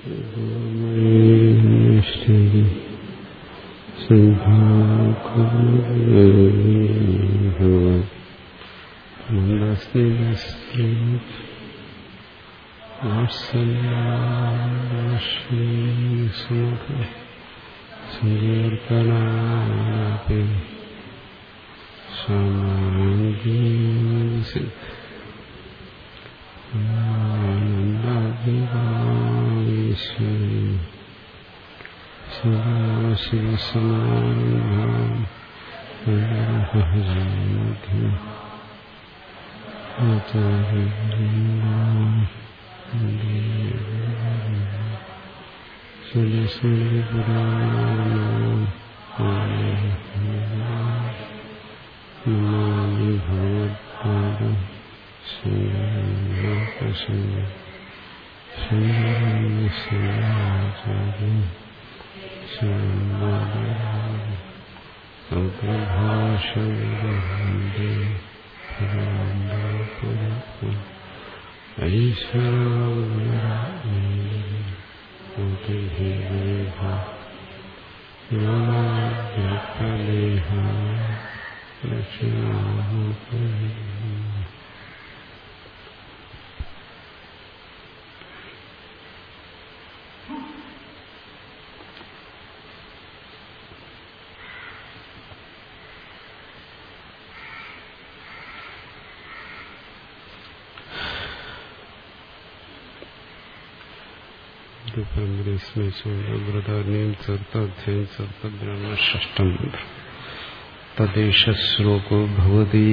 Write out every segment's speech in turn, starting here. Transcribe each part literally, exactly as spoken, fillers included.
ബ്രതാരണ്യം ചേർത്ത അധ്യായം ചേർത്ത ബ്രഹ്മ ഷഷ്ടം തദ്ദേശ ശ്ലോകോ ഭവതി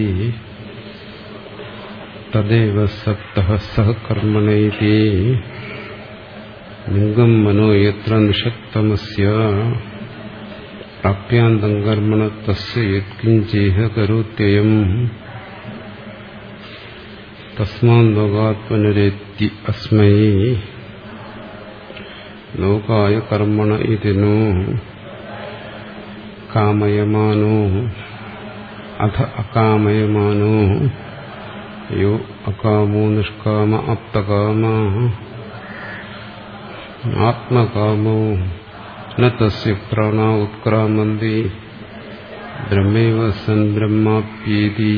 തദേവ സപ്തഃ സഹ കർമ്മണൈതി ലിംഗം മനോ യത്ര നിഷക്തമസ്യ പ്രാപ്യാന്തം കർമ്മണ തസ്യ യത്കിഞ്ചേഹ കരോത്യയം തസ്മാത് ലോകാത്മനരേത്തി അസ്മൈ ലോകായ കർമ്മണ ഇതിനോ കാമയമാനോ അധ അകാമയമാനോ യോ അകാമോ നിഷ്കാമ അപ്തകാമ ആത്മകാമോ ന തസ്യ പ്രാണാ ഉത്ക്രാമന്തി ബ്രഹ്മൈവ സൻ ബ്രഹ്മാപ്യേതി.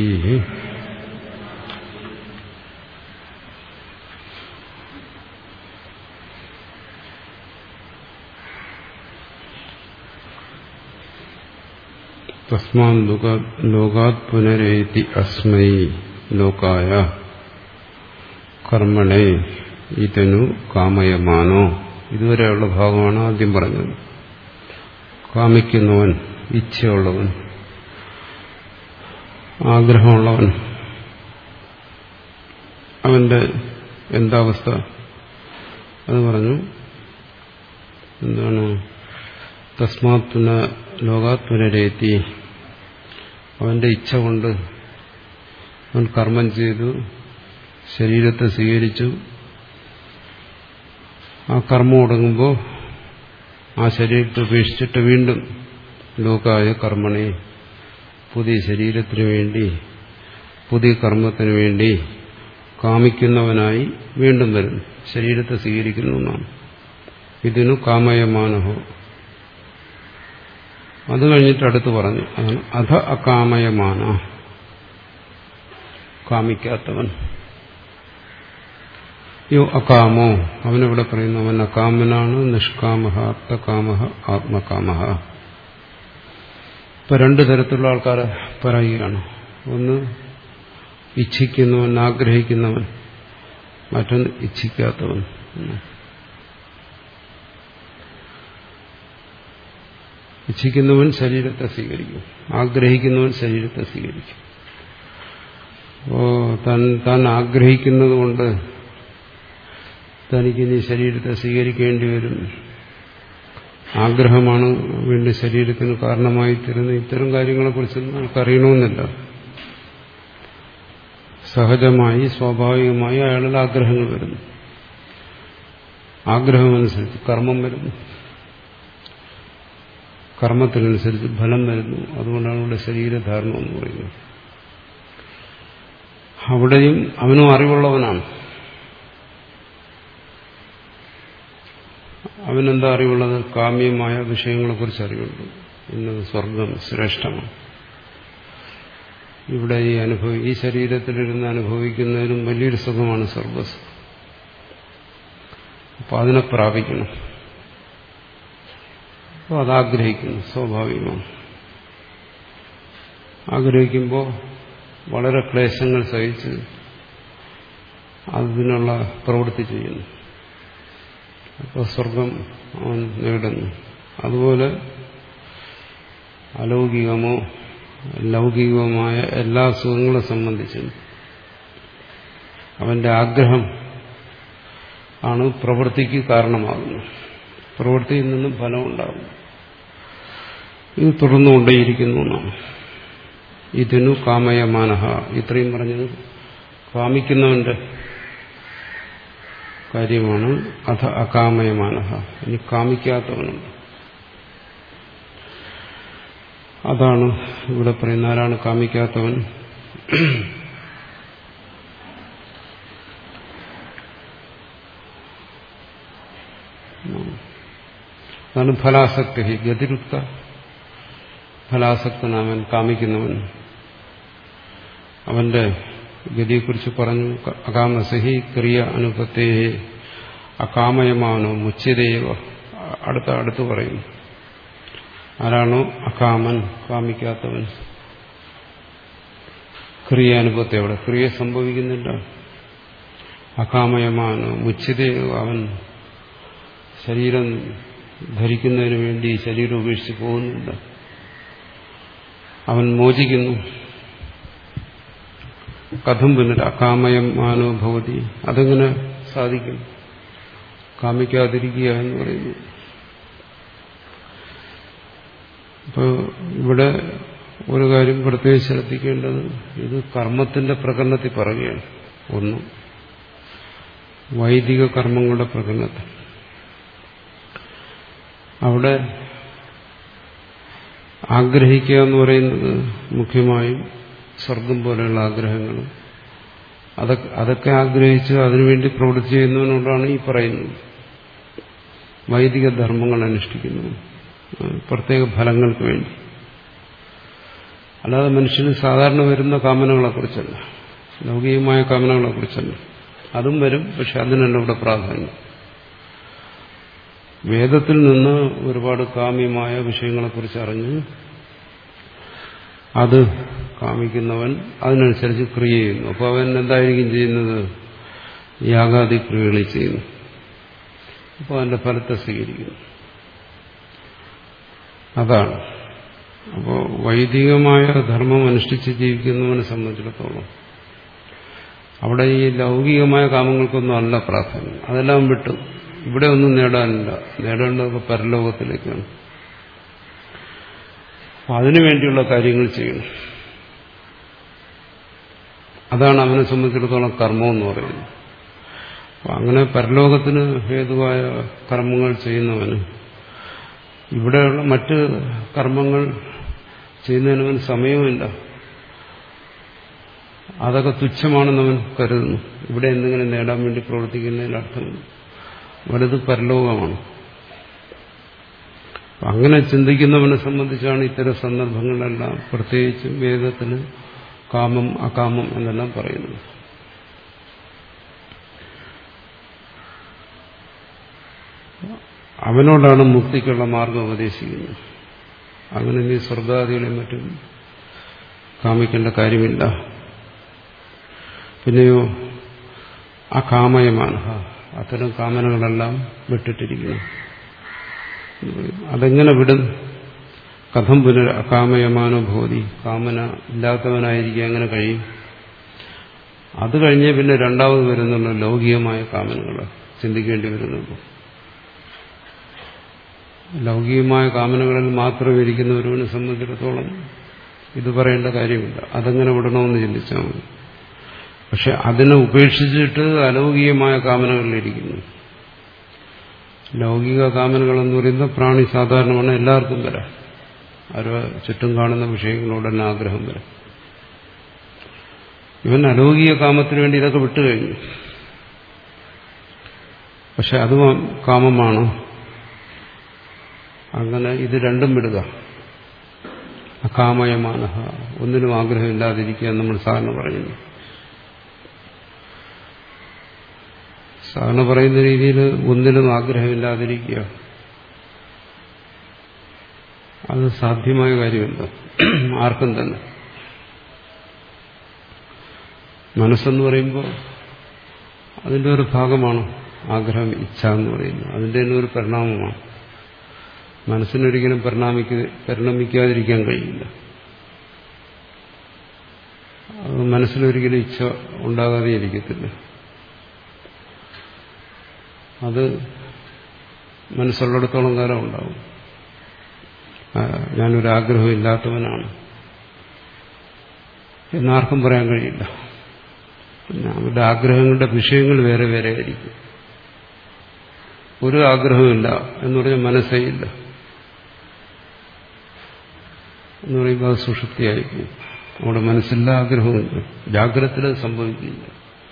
തസ്മാത് ലോകാത് പുനരേതി അസ്മൈ ലോകായ കർമ്മണേ ഇതനു കാമയമാനോ. ഇതുവരെയുള്ള ഭാഗമാണ് ആദ്യം പറഞ്ഞത്. കാമിക്കുന്നവൻ, ഇച്ഛയുള്ളവൻ, ആഗ്രഹമുള്ളവൻ, അവന്റെ എന്താവസ്ഥ അത് പറഞ്ഞു. എന്താണ്? തസ്മാത് പുന ലോകാത് പുനരേത്തി, അവന്റെ ഇച്ഛ കൊണ്ട് അവൻ കർമ്മം ചെയ്തു, ശരീരത്തെ സ്വീകരിച്ചു. ആ കർമ്മം ഒടുങ്ങുമ്പോൾ ആ ശരീരത്തെ ഉപേക്ഷിച്ചിട്ട് വീണ്ടും ലോകായ കർമ്മണെ, പുതിയ ശരീരത്തിനു വേണ്ടി, പുതിയ കർമ്മത്തിനു വേണ്ടി കാമിക്കുന്നവനായി വീണ്ടും വരുന്നു, ശരീരത്തെ സ്വീകരിക്കുന്നു എന്നാണ്. ഇതിനു കാമയമാനഹോ. അത് കഴിഞ്ഞിട്ട് അടുത്ത് പറഞ്ഞു, അതാണ് അധ അകാമയമാന, കാമിക്കാത്തവൻ. യോ അകാമോ, അവനെവിടെ പറയുന്നു, അവൻ അകാമനാണ്. നിഷ്കാമഹ അപ്തകാമഹ ആത്മകാമഹ. ഇപ്പൊ രണ്ടു തരത്തിലുള്ള ആൾക്കാരെ പറയുകയാണ്. ഒന്ന് ഇച്ഛിക്കുന്നവൻ, ആഗ്രഹിക്കുന്നവൻ. മറ്റൊന്ന് ഇച്ഛിക്കാത്തവൻ. ഇച്ഛിക്കുന്നവൻ ശരീരത്തെ സ്വീകരിക്കും, ആഗ്രഹിക്കുന്നവൻ ശരീരത്തെ സ്വീകരിക്കും. അപ്പോ താൻ താൻ ആഗ്രഹിക്കുന്നത് കൊണ്ട് തനിക്കിനി ശരീരത്തെ സ്വീകരിക്കേണ്ടി വരും. ആഗ്രഹമാണ് വീണ്ടും ശരീരത്തിന് കാരണമായി തീരുന്നത്. ഇത്തരം കാര്യങ്ങളെക്കുറിച്ചൊന്നും നമുക്കറിയണമെന്നില്ല. സഹജമായി സ്വാഭാവികമായി അയാളുടെ ആഗ്രഹങ്ങൾ വരുന്നു. ആഗ്രഹമനുസരിച്ച് കർമ്മം വരുന്നു, കർമ്മത്തിനനുസരിച്ച് ഫലം വരുന്നു. അതുകൊണ്ടാണ് ഇവിടെ ശരീരധാരണം എന്ന് പറയുന്നത്. അവിടെയും അവനും അറിവുള്ളവനാണ്. അവനെന്താ അറിവുള്ളത്? കാമ്യമായ വിഷയങ്ങളെക്കുറിച്ച് അറിവുണ്ട്. ഇന്നത് സ്വർഗം ശ്രേഷ്ഠമാണ്, ഇവിടെ ഈ അനുഭവി ഈ ശരീരത്തിലിരുന്ന് അനുഭവിക്കുന്നതിനും വലിയൊരു സുഖമാണ് സ്വർഗസുഖം. അപ്പോൾ അതിനെ പ്രാപിക്കണം, അപ്പോൾ അതാഗ്രഹിക്കുന്നു, സ്വാഭാവികമാണ്. ആഗ്രഹിക്കുമ്പോൾ വളരെ ക്ലേശങ്ങൾ സഹിച്ച് അതിനുള്ള പ്രവൃത്തി ചെയ്യുന്നു. അപ്പോൾ സ്വർഗം അവൻ നേടുന്നു. അതുപോലെ അലൗകികമോ ലൗകികവുമായ എല്ലാ സുഖങ്ങളെ സംബന്ധിച്ചും അവന്റെ ആഗ്രഹം ആണ് പ്രവൃത്തിക്ക് കാരണമാകുന്നത്. പ്രവൃത്തിയിൽ നിന്നും ഫലമുണ്ടാകുന്നു. ഇത് തുടർന്നുകൊണ്ടേയിരിക്കുന്നു എന്നാണ്. ഇതിനു കാമയമാനഹ. ഇത്രയും പറഞ്ഞത് കാമിക്കുന്നവന്റെ കാര്യമാണ്. അഥ അകാമയമാനഹ. ഇനി കാമിക്കാത്തവനുണ്ട്. അതാണ് ഇവിടെ പറയുന്ന. ആരാണ് കാമിക്കാത്തവൻ? അതാണ് ഫലാസക്തി. ഗതിരുക്ത ഫലാസക്തനാവൻ, കാമിക്കുന്നവൻ. അവന്റെ ഗതിയെക്കുറിച്ച് പറഞ്ഞു. അകാമസഹി ക്രിയ അനുപത്തേ അകാമയമാനോ മുച്യതേവ. അടുത്ത അടുത്ത് പറയുന്നു. ആരാണോ അകാമൻ, കാമിക്കാത്തവൻ, ക്രിയ അനുഭവത്തെ അവിടെ ക്രിയ സംഭവിക്കുന്നില്ല. അകാമയമാനോ മുച്യതേവ. അവൻ ശരീരം ധരിക്കുന്നതിന് വേണ്ടി ശരീരം ഉപേക്ഷിച്ച് പോകുന്നില്ല, അവൻ മോചിക്കുന്നു. കഥം പുനർ അകാമയമാനോ ഭവതി. അതെങ്ങനെ സാധിക്കും? കാമിക്കാതിരിക്കുക എന്ന് പറയുന്നു. അപ്പോൾ ഇവിടെ ഒരു കാര്യം പ്രത്യേകം ശ്രദ്ധിക്കേണ്ടത്, ഇത് കർമ്മത്തിന്റെ പ്രകരണത്തിൽ പറയുകയാണ്. ഒന്ന് വൈദിക കർമ്മങ്ങളുടെ പ്രകരണത്തിൽ. അവിടെ ആഗ്രഹിക്കുക എന്ന് പറയുന്നത് മുഖ്യമായും സ്വർഗം പോലെയുള്ള ആഗ്രഹങ്ങളും അതൊക്കെ അതൊക്കെ ആഗ്രഹിച്ച് അതിനുവേണ്ടി പ്രവൃത്തി ചെയ്യുന്നതിനോടാണ് ഈ പറയുന്നത്. വൈദിക ധർമ്മങ്ങൾ അനുഷ്ഠിക്കുന്നു പ്രത്യേക ഫലങ്ങൾക്ക് വേണ്ടി. അല്ലാതെ മനുഷ്യന് സാധാരണ വരുന്ന കാമനകളെക്കുറിച്ചല്ല, ലൗകികമായ കാമനകളെക്കുറിച്ചല്ല. അതും വരും, പക്ഷെ അതിനല്ല ഇവിടെ പ്രാധാന്യം. വേദത്തിൽ നിന്ന് ഒരുപാട് കാമ്യമായ വിഷയങ്ങളെക്കുറിച്ച് അറിഞ്ഞ് അത് കാമിക്കുന്നവൻ അതിനനുസരിച്ച് ക്രിയ ചെയ്യുന്നു. അപ്പോൾ അവൻ എന്തായിരിക്കും ചെയ്യുന്നത്? യാഗാദി ക്രിയകളിൽ ചെയ്യുന്നു. അപ്പോൾ അതിന്റെ ഫലത്തെ സ്വീകരിക്കുന്നു. അതാണ്. അപ്പോൾ വൈദികമായ ധർമ്മം അനുഷ്ഠിച്ച് ജീവിക്കുന്നവനെ സംബന്ധിച്ചിടത്തോളം അവിടെ ഈ ലൗകികമായ കാമങ്ങൾക്കൊന്നും അല്ല പ്രാധാന്യം. അതെല്ലാം വിട്ടു. ഇവിടെ ഒന്നും നേടാനില്ല. നേടേണ്ടതൊക്കെ പരലോകത്തിലേക്കാണ്. അപ്പം അതിനുവേണ്ടിയുള്ള കാര്യങ്ങൾ ചെയ്യണം. അതാണ് അവനെ സംബന്ധിച്ചിടത്തോളം കർമ്മം എന്ന് പറയുന്നത്. അപ്പം അങ്ങനെ പരലോകത്തിന് ഹേതുവായ കർമ്മങ്ങൾ ചെയ്യുന്നവന് ഇവിടെയുള്ള മറ്റ് കർമ്മങ്ങൾ ചെയ്യുന്നതിനവൻ സമയവുമില്ല. അതൊക്കെ തുച്ഛമാണെന്നവൻ കരുതുന്നു. ഇവിടെ എന്തെങ്കിലും നേടാൻ വേണ്ടി പ്രവർത്തിക്കുന്നതിൽ അർത്ഥമില്ല. വലുത് പരലോകമാണ്. അങ്ങനെ ചിന്തിക്കുന്നവനെ സംബന്ധിച്ചാണ് ഇത്തരം സന്ദർഭങ്ങളിലെല്ലാം പ്രത്യേകിച്ചും വേദത്തിന് കാമം അകാമം എന്നെല്ലാം പറയുന്നത്. അവനോടാണ് മുക്തിക്കുള്ള മാർഗം ഉപദേശിക്കുന്നത്. അങ്ങനെ നീ സ്വർഗാദികളെയും മറ്റും കാമിക്കേണ്ട കാര്യമില്ല. പിന്നെയോ അകാമയമാണ്. അത്തരം കാമനകളെല്ലാം വിട്ടിട്ടിരിക്കുന്നു. അതെങ്ങനെ വിടും? കഥം പുനർ അകാമയമാനോ ഭവതി. കാമന ഇല്ലാത്തവനായിരിക്കും എങ്ങനെ കഴിയും? അത് കഴിഞ്ഞേ പിന്നെ രണ്ടാമത് വരുന്നുള്ള ലൗകികമായ കാമനകൾ ചിന്തിക്കേണ്ടി വരുന്നുള്ളൂ. ലൗകികമായ കാമനകളിൽ മാത്രം ഇരിക്കുന്ന ഒരുവനെ സംബന്ധിച്ചിടത്തോളം ഇത് പറയേണ്ട കാര്യമില്ല. അതെങ്ങനെ വിടണമെന്ന് ചിന്തിച്ചാൽ മതി. പക്ഷെ അതിനെ ഉപേക്ഷിച്ചിട്ട് അലൗകികമായ കാമനകളിലിരിക്കുന്നു. ലൗകിക കാമനകളെന്ന് പറയുന്ന പ്രാണി സാധാരണമാണ്, എല്ലാവർക്കും വരാം. അവരുടെ ചുറ്റും കാണുന്ന വിഷയങ്ങളോടെല്ലാം ആഗ്രഹം വരാം. ഇവൻ അലൗകിക കാമത്തിന് വേണ്ടി ഇതൊക്കെ വിട്ടുകഴിഞ്ഞു. പക്ഷെ അത് കാമമാണ്. അങ്ങനെ ഇത് രണ്ടും വിടുക. അകാമയമാന, ഒന്നിനും ആഗ്രഹമില്ലാതിരിക്കുക എന്ന് നമ്മൾ സാധാരണ പറയുന്നു. സാധാരണ പറയുന്ന രീതിയിൽ ഒന്നിനും ആഗ്രഹമില്ലാതിരിക്കുക, അത് സാധ്യമായ കാര്യമല്ല ആർക്കും തന്നെ. മനസ്സെന്ന് പറയുമ്പോൾ അതിൻ്റെ ഒരു ഭാഗമാണ് ആഗ്രഹം, ഇച്ഛ എന്ന് പറയുന്നത്. അതിൻ്റെ തന്നെ ഒരു പരിണാമമാണ്. മനസ്സിനൊരിക്കലും പരിണാമിക്ക പരിണമിക്കാതിരിക്കാൻ കഴിയില്ല. അത് മനസ്സിലൊരിക്കലും ഇച്ഛ ഉണ്ടാകാതെ ഇരിക്കത്തില്ല. അത് മനസ്സുള്ളിടത്തോളം കാലം ഉണ്ടാവും. ഞാനൊരാഗ്രഹം ഇല്ലാത്തവനാണ് എന്നാർക്കും പറയാൻ കഴിയില്ല. പിന്നെ അവരുടെ ആഗ്രഹങ്ങളുടെ വിഷയങ്ങൾ വേറെ വേറെ ആയിരിക്കും. ഒരു ആഗ്രഹമില്ല എന്ന് പറഞ്ഞാൽ മനസ്സേ ഇല്ല എന്ന് പറയുമ്പോൾ അത് സുഷുപ്തിയായിരിക്കും. അവിടെ മനസ്സില്ല, ആഗ്രഹമുണ്ട്. ജാഗ്രതത്തിൽ അത് സംഭവിക്കില്ല.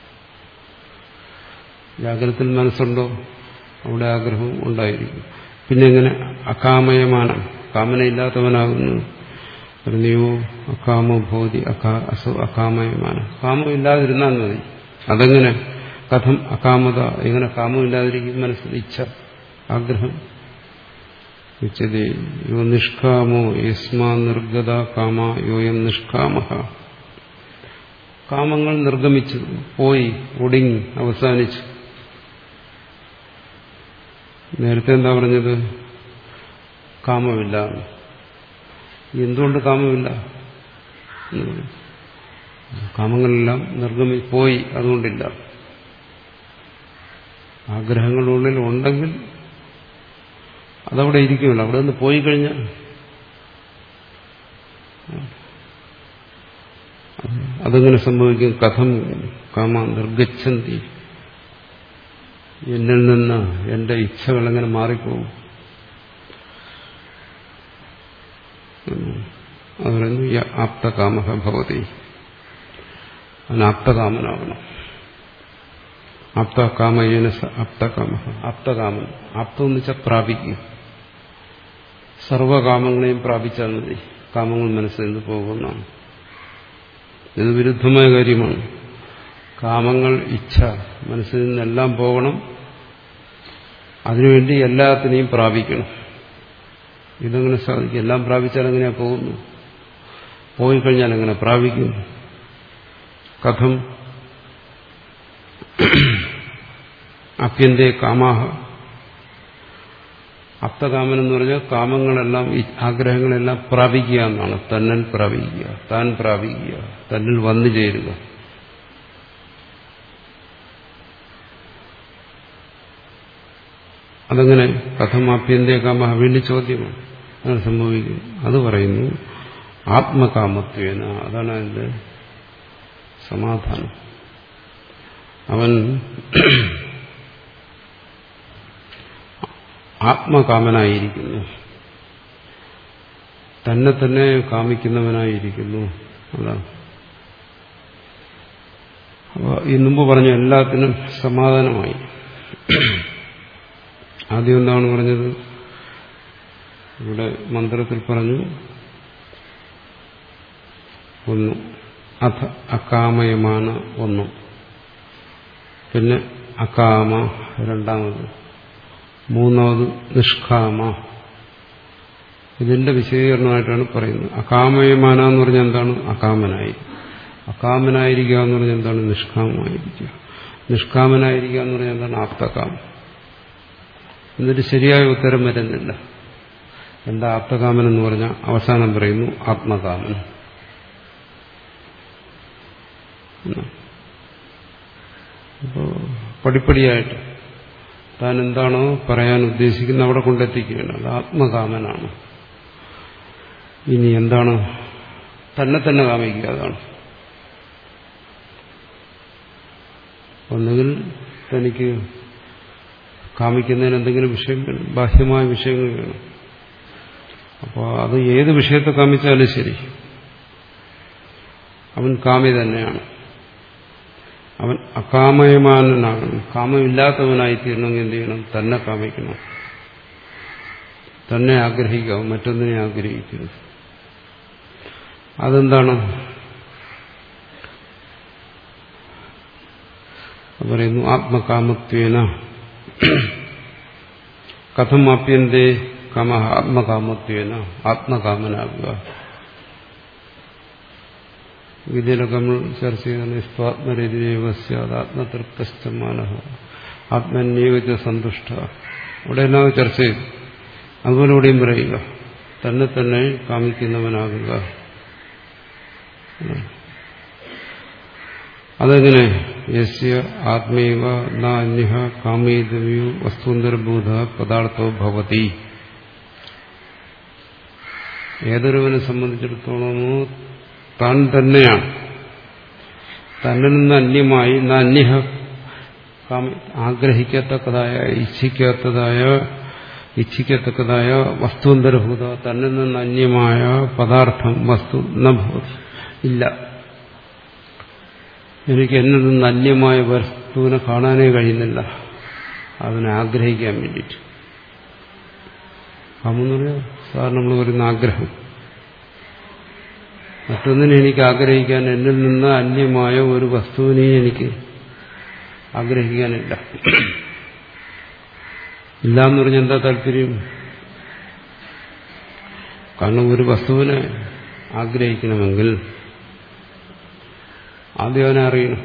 ജാഗ്രതത്തിൽ മനസ്സുണ്ടോ അവിടെ ആഗ്രഹം ഉണ്ടായിരിക്കും. പിന്നെ എങ്ങനെ അകാമയമാണ്, കാമനയില്ലാത്തവനാകുന്നു? നീയോ അകാമോ ഭോതി അകാ അസോ അകാമയമാണ്. കാമമില്ലാതിരുന്നാൽ മതി. അതെങ്ങനെ? കഥം അകാമത, എങ്ങനെ കാമമില്ലാതിരിക്കും? മനസ്സിൽ ഇച്ഛ, ആഗ്രഹം. ഉച്ചതേ യോ നിഷ്കാമോ യസ്മാ നിർഗത കാമ യോയം നിഷ്കാമ. കാമങ്ങൾ നിർഗമിച്ചു, പോയി, ഒടുങ്ങി, അവസാനിച്ചു. നേരത്തെ എന്താ പറഞ്ഞത്? കാമമില്ല. എന്തുകൊണ്ട് കാമമില്ല? കാമങ്ങളെല്ലാം നിർഗമി പോയി, അതുകൊണ്ടില്ല. ആഗ്രഹങ്ങളുള്ളിൽ ഉണ്ടെങ്കിൽ അതവിടെ ഇരിക്കുമല്ലോ. അവിടെ നിന്ന് പോയി കഴിഞ്ഞാൽ അതെങ്ങനെ സംഭവിക്കും? കഥം കാമ നിർഗച്ഛന്തി, എന്നിൽ നിന്ന് എന്റെ ഇച്ഛകൾ എങ്ങനെ മാറിപ്പോകും? അത് പറയുന്നു ആപ്തകാമ ഭവതി. അവൻ ആപ്തകാമനാകണം. ആപ്തകാമയേന ആപ്തകാമ. ആപ്തകാമൻ, ആപ്തം എന്ന് വെച്ചാൽ പ്രാപിക്കുക. സർവകാമങ്ങളെയും പ്രാപിച്ചാൽ മതി. കാമങ്ങൾ മനസ്സിൽ നിന്ന് പോകുന്നതാണ്. ഇത് വിരുദ്ധമായ കാര്യമാണ്. കാമങ്ങൾ, ഇച്ഛ മനസ്സിൽ നിന്നെല്ലാം പോകണം. അതിനുവേണ്ടി എല്ലാത്തിനെയും പ്രാപിക്കണം. ഇതെങ്ങനെ സാധിക്കും? എല്ലാം പ്രാപിച്ചാൽ എങ്ങനെയാ പോകുന്നു? പോയിക്കഴിഞ്ഞാൽ എങ്ങനെ പ്രാപിക്കും? കഥം അപ്യന്തേ കാമാഹ. അപ്തകാമൻ എന്ന് പറഞ്ഞാൽ കാമങ്ങളെല്ലാം, ആഗ്രഹങ്ങളെല്ലാം പ്രാപിക്കുക എന്നാണ്. തന്നിൽ പ്രാപിക്കുക, താൻ പ്രാപിക്കുക, തന്നിൽ വന്നു ചേരുക. അതെങ്ങനെ? കഥമാപ്യന്തേ കാമ, വീണ്ടും ചോദ്യമാണ്. അങ്ങനെ സംഭവിക്കും. അത് പറയുന്നു ആത്മകാമത്വേന. അതാണ് അതിന്റെ സമാധാനം. അവൻ ആത്മകാമനായിരിക്കുന്നു, തന്നെ തന്നെ കാമിക്കുന്നവനായിരിക്കുന്നു. അതാണ്. അപ്പോൾ ഈ മുമ്പ് പറഞ്ഞ എല്ലാത്തിനും സമാധാനമായി. ആദ്യം എന്താണ് പറഞ്ഞത്? ഇവിടെ മന്ത്രത്തിൽ പറഞ്ഞു ഒന്ന് അഥ അകാമയമാന ഒന്ന്, പിന്നെ അകാമ രണ്ടാമത്, മൂന്നാമത് നിഷ്കാമ. ഇതിന്റെ വിശദീകരണമായിട്ടാണ് പറയുന്നത്. അകാമയമാന എന്ന് പറഞ്ഞാൽ എന്താണ്? അകാമനായി. അകാമനായിരിക്കുക എന്ന് പറഞ്ഞാൽ എന്താണ്? നിഷ്കാമമായിരിക്കുക. നിഷ്കാമനായിരിക്കുക എന്ന് പറഞ്ഞാൽ എന്താണ്? ആപ്തകാമം. എന്നിട്ട് ശരിയായ ഉത്തരം വരുന്നില്ല. എന്താ ആപ്തകാമൻ എന്ന് പറഞ്ഞാൽ അവസാനം പറയുന്നു ആത്മകാമൻ. അപ്പോൾ പടിപ്പടിയായിട്ട് താൻ എന്താണോ പറയാൻ ഉദ്ദേശിക്കുന്നത് അവിടെ കൊണ്ടെത്തിക്കുകയാണ്. അത് ആത്മകാമനാണ്. ഇനി എന്താണ്? തന്നെ തന്നെ കാമിക്കുക. അതാണ്. ഒന്നുകിൽ തനിക്ക് കാമിക്കുന്നതിന് എന്തെങ്കിലും വിഷയം വേണം, ബാഹ്യമായ വിഷയങ്ങൾ വേണം. അപ്പോൾ അത് ഏത് വിഷയത്തെ കാമിച്ചാലും ശരി, അവൻ കാമി തന്നെയാണ്. അവൻ അകാമയമാനാകണം. കാമമില്ലാത്തവനായി തീരണമെങ്കിൽ എന്ത് ചെയ്യണം? തന്നെ കാമിക്കണം. തന്നെ ആഗ്രഹിക്കാവും, മറ്റൊന്നിനെ ആഗ്രഹിക്കരുത്. അതെന്താണ്? പറയുന്നു ആത്മകാമത്വേന കഥം ആപ്യന്തേ കാമ ആത്മകാമത്വേന ആത്മകാമനാകുക. ഗീതയിലൊക്കെ നമ്മൾ ചർച്ച ചെയ്താണ് സ്വാത്മരതിദേവസ്യാത്മതൃപ്തസ്ഥമാന ആത്മന്യേവ സന്തുഷ്ട. ഇവിടെ എല്ലാം ചർച്ച ചെയ്തു. അതുപോലെ ഇവിടെയും പറയുക, തന്നെ തന്നെ കാമിക്കുന്നവനാകുക. അതെങ്ങനെ? യസ്യ ആത്മൈവ ന അന്യഃ കാമയിതവ്യോ വസ്തുന്തരഭൂത പദാർത്ഥോ ഭവതി. ഏതൊരുവനെ സംബന്ധിച്ചിടത്തോളമോ താൻ തന്നെയാണ്, തന്നിൽ നിന്ന് അന്യമായി ന അന്യഃ ആഗ്രഹിക്കത്തക്കതായ ഇച്ഛിക്കാത്തതായ ഇച്ഛിക്കത്തക്കതായ വസ്തുന്തരഭൂത തന്നിൽ നിന്ന് അന്യമായ പദാർത്ഥം വസ്തു ന ഭവതി ഇല്ല. എനിക്ക് എന്നിൽ നിന്ന് അന്യമായ വസ്തുവിനെ കാണാനേ കഴിയുന്നില്ല, അതിനെ ആഗ്രഹിക്കാൻ വേണ്ടിയിട്ട്. കാമെന്ന് പറഞ്ഞാൽ സാധാരണ നമ്മൾ വരുന്ന ആഗ്രഹം. മറ്റൊന്നിനെ എനിക്ക് ആഗ്രഹിക്കാൻ, എന്നിൽ നിന്ന് അന്യമായ ഒരു വസ്തുവിനെ എനിക്ക് ആഗ്രഹിക്കാനില്ല. ഇല്ല എന്ന് പറഞ്ഞാൽ എന്താ താല്പര്യം? കാരണം ഒരു വസ്തുവിനെ ആഗ്രഹിക്കണമെങ്കിൽ ആദ്യം അവനെ അറിയണം,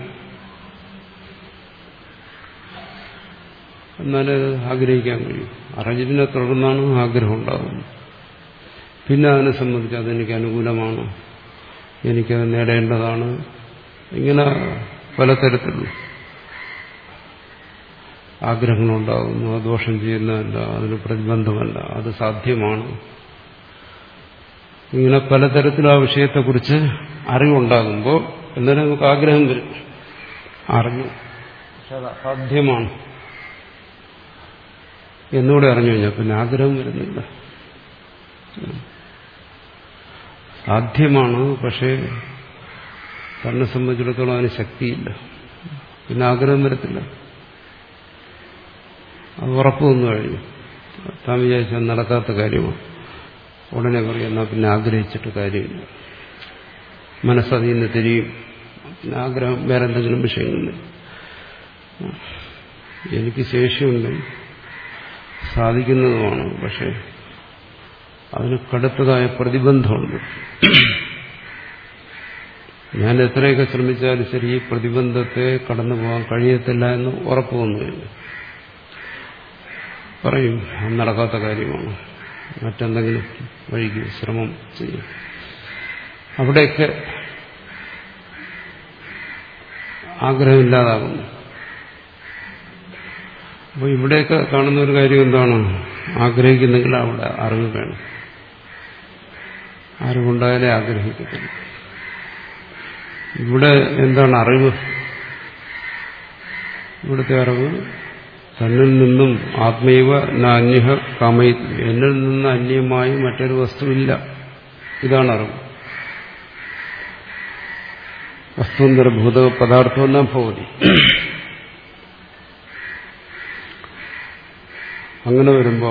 എന്നാലേ ആഗ്രഹിക്കാൻ കഴിയും. അറിഞ്ഞതിനെ തുടർന്നാണ് ആഗ്രഹം ഉണ്ടാകുന്നത്. പിന്നെ അതിനെ സംബന്ധിച്ച് അതെനിക്ക് അനുകൂലമാണ്, എനിക്കത് നേടേണ്ടതാണ്, ഇങ്ങനെ പലതരത്തിലുള്ള ആഗ്രഹങ്ങളുണ്ടാകുന്നു. അത് ദോഷം ചെയ്യുന്നതല്ല, അതിന് പ്രതിബന്ധമല്ല, അത് സാധ്യമാണ്. ഇങ്ങനെ പലതരത്തിലും ആ വിഷയത്തെക്കുറിച്ച് അറിവുണ്ടാകുമ്പോൾ എന്നാലും നമുക്ക് ആഗ്രഹം വരും. അറിഞ്ഞു, പക്ഷെ അത് അസാധ്യമാണ് എന്നൂടെ അറിഞ്ഞു കഴിഞ്ഞാൽ പിന്നെ ആഗ്രഹം വരുന്നില്ല. സാധ്യമാണ്, പക്ഷേ തന്നെ സംബന്ധിച്ചിടത്തോളം അതിന് ശക്തിയില്ല, പിന്നെ ആഗ്രഹം വരത്തില്ല. അത് ഉറപ്പ് വന്നു കഴിഞ്ഞു. താൻ വിചാരിച്ചാൽ നടക്കാത്ത കാര്യമാണ്, ഉടനെ പറയും എന്നാൽ പിന്നെ ആഗ്രഹിച്ചിട്ട് കാര്യമില്ല. മനസ്സതിൽ നിന്ന് തിരിയും. പിന്നെ ആഗ്രഹം വേറെ എന്തെങ്കിലും വിഷയങ്ങളിൽ എനിക്ക് ശേഷിയുണ്ട്, സാധിക്കുന്നതുമാണ്, പക്ഷെ അതിന് കടുത്തതായ പ്രതിബന്ധമുണ്ട്. ഞാൻ എത്രയൊക്കെ ശ്രമിച്ചാലും ശരി ഈ പ്രതിബന്ധത്തെ കടന്നു പോകാൻ കഴിയത്തില്ല എന്ന് ഉറപ്പ് വന്നു കഴിഞ്ഞു. പറയും അത് നടക്കാത്ത കാര്യമാണ്, മറ്റെന്തെങ്കിലും വഴിക്ക് ശ്രമം ചെയ്യും. അവിടെയൊക്കെ ആഗ്രഹമില്ലാതാകുന്നു. അപ്പോൾ ഇവിടെയൊക്കെ കാണുന്ന ഒരു കാര്യം എന്താണ്? ആഗ്രഹിക്കുന്നെങ്കിൽ അവിടെ അറിവ് വേണം. അറിവുണ്ടായാലേ ആഗ്രഹിക്കത്തില്ല. ഇവിടെ എന്താണ് അറിവ്? ഇവിടുത്തെ അറിവ് തന്നിൽ നിന്നും ആത്മൈവ ന അന്യഃ കാമയി, എന്നിൽ നിന്ന് അന്യമായി മറ്റൊരു വസ്തുവില്ല. ഇതാണ് അറിവ്. വസ്തുന്തരഭൂത പദാർത്ഥം ന ഭവതി. അങ്ങനെ വരുമ്പോ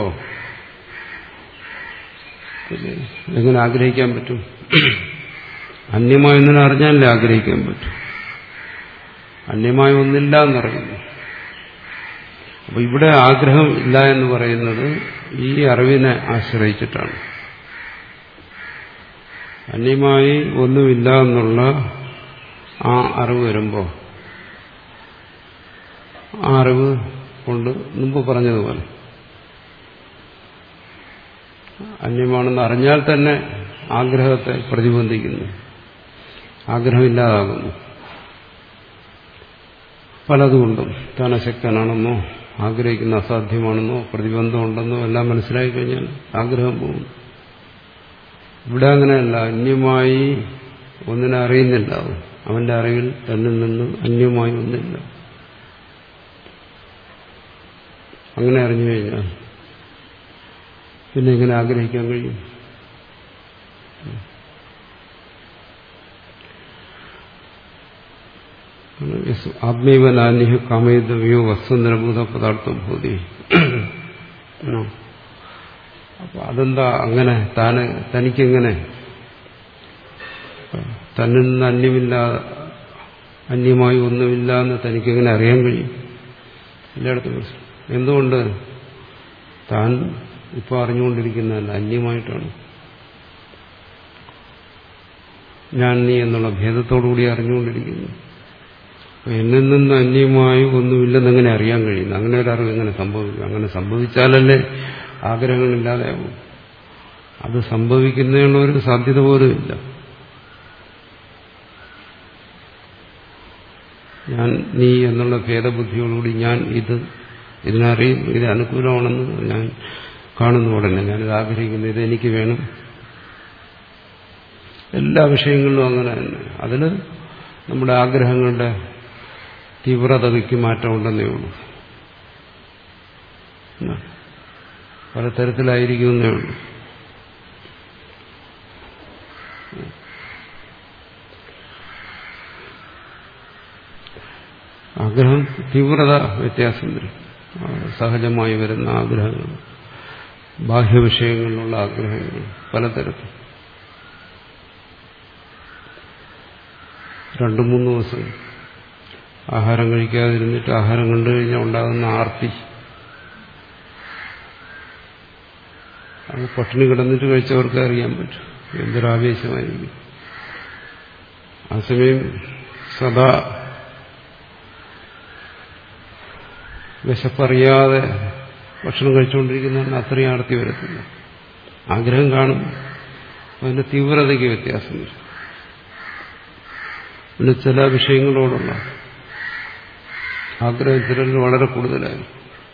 എങ്ങനെ ആഗ്രഹിക്കാൻ പറ്റും? അന്യമായ ഒന്നിനെ അറിഞ്ഞാലേ ആഗ്രഹിക്കാൻ പറ്റും. അന്യമായ ഒന്നില്ല എന്നറിയുന്നു. അപ്പൊ ഇവിടെ ആഗ്രഹം ഇല്ല എന്ന് പറയുന്നത് ഈ അറിവിനെ ആശ്രയിച്ചിട്ടാണ്. അന്യമായി ഒന്നുമില്ല എന്നുള്ള ആ അറിവ് വരുമ്പോൾ ആ അറിവ് കൊണ്ട് മുമ്പ് പറഞ്ഞതുപോലെ അന്യമാണെന്ന് അറിഞ്ഞാൽ തന്നെ ആഗ്രഹത്തെ പ്രതിബന്ധിക്കുന്നു, ആഗ്രഹമില്ലാതാകുന്നു. പലതുകൊണ്ടും താൻ അശക്തനാണെന്നോ ആഗ്രഹിക്കുന്ന അസാധ്യമാണെന്നോ പ്രതിബന്ധമുണ്ടെന്നോ എല്ലാം മനസ്സിലായി കഴിഞ്ഞാൽ ആഗ്രഹം പോകും. ഇവിടെ അങ്ങനെയല്ല. അന്യമായി ഒന്നിനെ അറിയുന്നില്ല. അവന്റെ അറിവിൽ തന്നിൽ നിന്ന് അന്യമായി ഒന്നില്ല. അങ്ങനെ അറിഞ്ഞു കഴിഞ്ഞാൽ പിന്നെ എങ്ങനെ ആഗ്രഹിക്കാൻ കഴിയും? ആത്മൈവ നാന്യ കാമയിതവ്യോ വസ്തുനിർഭൂത പദാർത്ഥം ഭൂതി. അപ്പൊ അതെന്താ അങ്ങനെ താന് തനിക്കെങ്ങനെ തന്നിൽ നിന്ന് അന്യമില്ല അന്യമായി ഒന്നുമില്ല എന്ന് തനിക്കെങ്ങനെ അറിയാൻ കഴിയും? എല്ലായിടത്തും പ്രശ്നം. എന്തുകൊണ്ട്? താൻ ഇപ്പോൾ അറിഞ്ഞുകൊണ്ടിരിക്കുന്നതല്ല, അന്യമായിട്ടാണ്. ഞാൻ നീ എന്നുള്ള ഭേദത്തോടുകൂടി അറിഞ്ഞുകൊണ്ടിരിക്കുന്നു. എന്നിൽ നിന്ന് അന്യമായി ഒന്നുമില്ലെന്നെങ്ങനെ അറിയാൻ കഴിയുന്നു? അങ്ങനെ ഒരു അറിവ് എങ്ങനെ സംഭവിക്കും? അങ്ങനെ സംഭവിച്ചാലല്ലേ ആഗ്രഹങ്ങളില്ലാതെയാവും. അത് സംഭവിക്കുന്നതിനുള്ള ഒരു സാധ്യത പോലും ഇല്ല. ഞാൻ നീ എന്നുള്ള ഭേദബുദ്ധിയോടുകൂടി ഞാൻ ഇത് ഇതിനറിയും, ഇത് അനുകൂലമാണെന്ന് ഞാൻ കാണുന്ന ഉടനെ ഞാനിത് ആഗ്രഹിക്കുന്നു, ഇത് എനിക്ക് വേണം. എല്ലാ വിഷയങ്ങളിലും അങ്ങനെ തന്നെ. അതിൽ നമ്മുടെ ആഗ്രഹങ്ങളുടെ തീവ്രതയ്ക്ക് മാറ്റമുണ്ടെന്നേ ഉള്ളൂ. പലതരത്തിലായിരിക്കുന്നേ ഉള്ളൂ. ആഗ്രഹം തീവ്രത വ്യത്യാസം വരും. സഹജമായി വരുന്ന ആഗ്രഹങ്ങൾ, ബാഹ്യവിഷയങ്ങളിലുള്ള ആഗ്രഹങ്ങൾ പലതരത്തിൽ. രണ്ടു മൂന്ന് ദിവസം ആഹാരം കഴിക്കാതിരുന്നിട്ട് ആഹാരം കണ്ടു കഴിഞ്ഞാൽ ഉണ്ടാകുന്ന ആർത്തി, അത് പട്ടിണി കിടന്നിട്ട് കഴിച്ചവർക്ക് അറിയാൻ പറ്റും എന്തൊരാവേശമായിരിക്കും. ആ സമയം സദാ വിശപ്പറിയാതെ ഭക്ഷണം കഴിച്ചുകൊണ്ടിരിക്കുന്നതിന് അത്രയും ആർത്തി വരത്തില്ല. ആഗ്രഹം കാണും, അതിന്റെ തീവ്രതയ്ക്ക് വ്യത്യാസം വരും. പിന്നെ ചില വിഷയങ്ങളോടുള്ള ആഗ്രഹം ചിലരിൽ വളരെ കൂടുതലായി.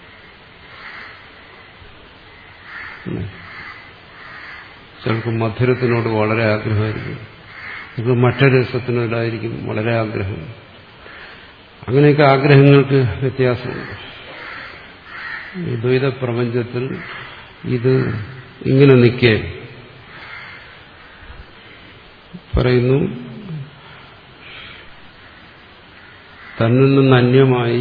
ചിലർക്ക് മധുരത്തിനോട് വളരെ ആഗ്രഹമായിരിക്കും, ചിലർക്ക് മറ്റൊരു രസത്തിനോടായിരിക്കും വളരെ ആഗ്രഹം. അങ്ങനെയൊക്കെ ആഗ്രഹങ്ങൾക്ക് വ്യത്യാസമുണ്ട്. ഈ ദ്വൈത പ്രപഞ്ചത്തിൽ ഇത് ഇങ്ങനെ നിൽക്കേ പറയുന്നു, തന്നിൽ നിന്ന് അന്യമായി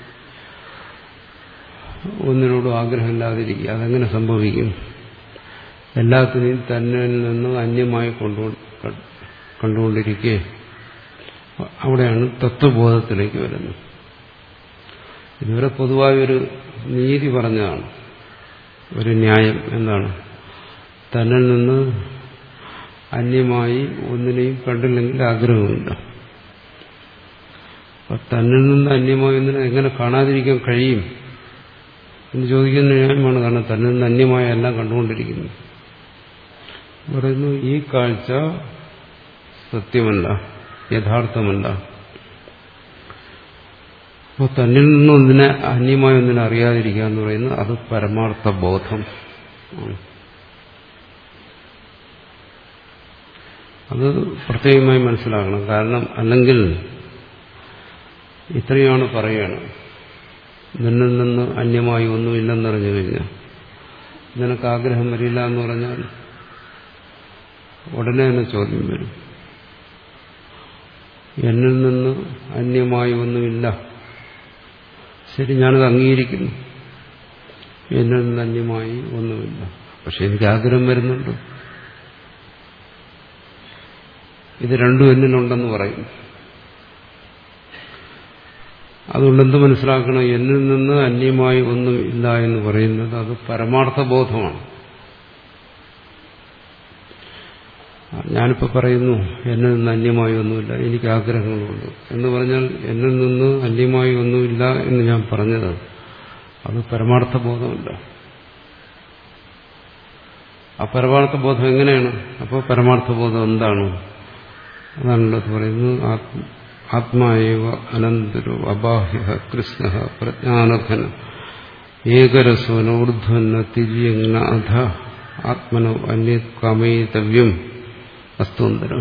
ഒന്നിനോടും ആഗ്രഹമില്ലാതിരിക്കുക. അതെങ്ങനെ സംഭവിക്കും? എല്ലാത്തിനെയും തന്നിൽ നിന്ന് അന്യമായി കൊണ്ടു കണ്ടുകൊണ്ടിരിക്കെ അവിടെയാണ് തത്വബോധത്തിലേക്ക് വരുന്നത്. ഇതുവരെ പൊതുവായൊരു നീതി പറഞ്ഞതാണ്, ഒരു ന്യായം. എന്താണ്? തന്നിൽ നിന്ന് അന്യമായി ഒന്നിനെയും കണ്ടില്ലെങ്കിൽ ആഗ്രഹമില്ല. അപ്പൊ തന്നിൽ നിന്ന് അന്യമായി ഒന്നിനെ എങ്ങനെ കാണാതിരിക്കാൻ കഴിയും എന്ന് ചോദിക്കുന്ന ന്യായമാണ്. കാരണം തന്നിൽ നിന്ന് അന്യമായ എല്ലാം കണ്ടുകൊണ്ടിരിക്കുന്നു. പറയുന്നു ഈ കാഴ്ച സത്യമല്ല, യഥാർത്ഥമല്ല. അപ്പോൾ തന്നിൽ നിന്ന് ഒന്നിനെ അന്യമായി ഒന്നിനെ അറിയാതിരിക്കുക എന്ന് പറയുന്നത് അത് പരമാർത്ഥ ബോധം. അത് പ്രത്യേകമായി മനസ്സിലാക്കണം. കാരണം അല്ലെങ്കിൽ ഇത്രയാണ് പറയുകയാണ്, നിന്നിൽ നിന്ന് അന്യമായി ഒന്നുമില്ലെന്നറിഞ്ഞു കഴിഞ്ഞാൽ നിനക്ക് ആഗ്രഹം വരില്ല എന്ന് പറഞ്ഞാൽ ഉടനെ തന്നെ ചോദ്യം വരും, എന്നിൽ നിന്ന് അന്യമായി ഒന്നുമില്ല. ശരി, ഞാനത് അംഗീകരിക്കുന്നു, എന്നിൽ നിന്ന് അന്യമായി ഒന്നുമില്ല. പക്ഷെ എനിക്ക് ആഗ്രഹം വരുന്നുണ്ട്. ഇത് രണ്ടും എന്നിലുണ്ടെന്ന് പറയും. അതുകൊണ്ട് എന്ത് മനസ്സിലാക്കണം? എന്നിൽ നിന്ന് അന്യമായി ഒന്നും ഇല്ല എന്ന് പറയുന്നത് അത് പരമാർത്ഥ ബോധമാണ്. ഞാനിപ്പോൾ പറയുന്നു എന്നിൽ നിന്ന് അന്യമായി ഒന്നുമില്ല, എനിക്ക് ആഗ്രഹങ്ങളുണ്ട് എന്ന് പറഞ്ഞാൽ എന്നിൽ നിന്ന് അന്യമായി ഒന്നുമില്ല എന്ന് ഞാൻ പറഞ്ഞത് അത് പരമാർത്ഥ ബോധമല്ല. ആ പരമാർത്ഥ ബോധം എങ്ങനെയാണ്? അപ്പോൾ പരമാർത്ഥ ബോധം എന്താണ്? അതാണല്ലോ പറയുന്നത്, ആത്മാവ അനന്തരോ അബാഹ്യ കൃഷ്ണ പ്രജ്ഞാനഘന ഏകരസോന ഊർധ്വന്ന തിര്യജ്ഞ അധ ആത്മനോ അന്യത് കാമയിതവ്യം വസ്തുന്തരം.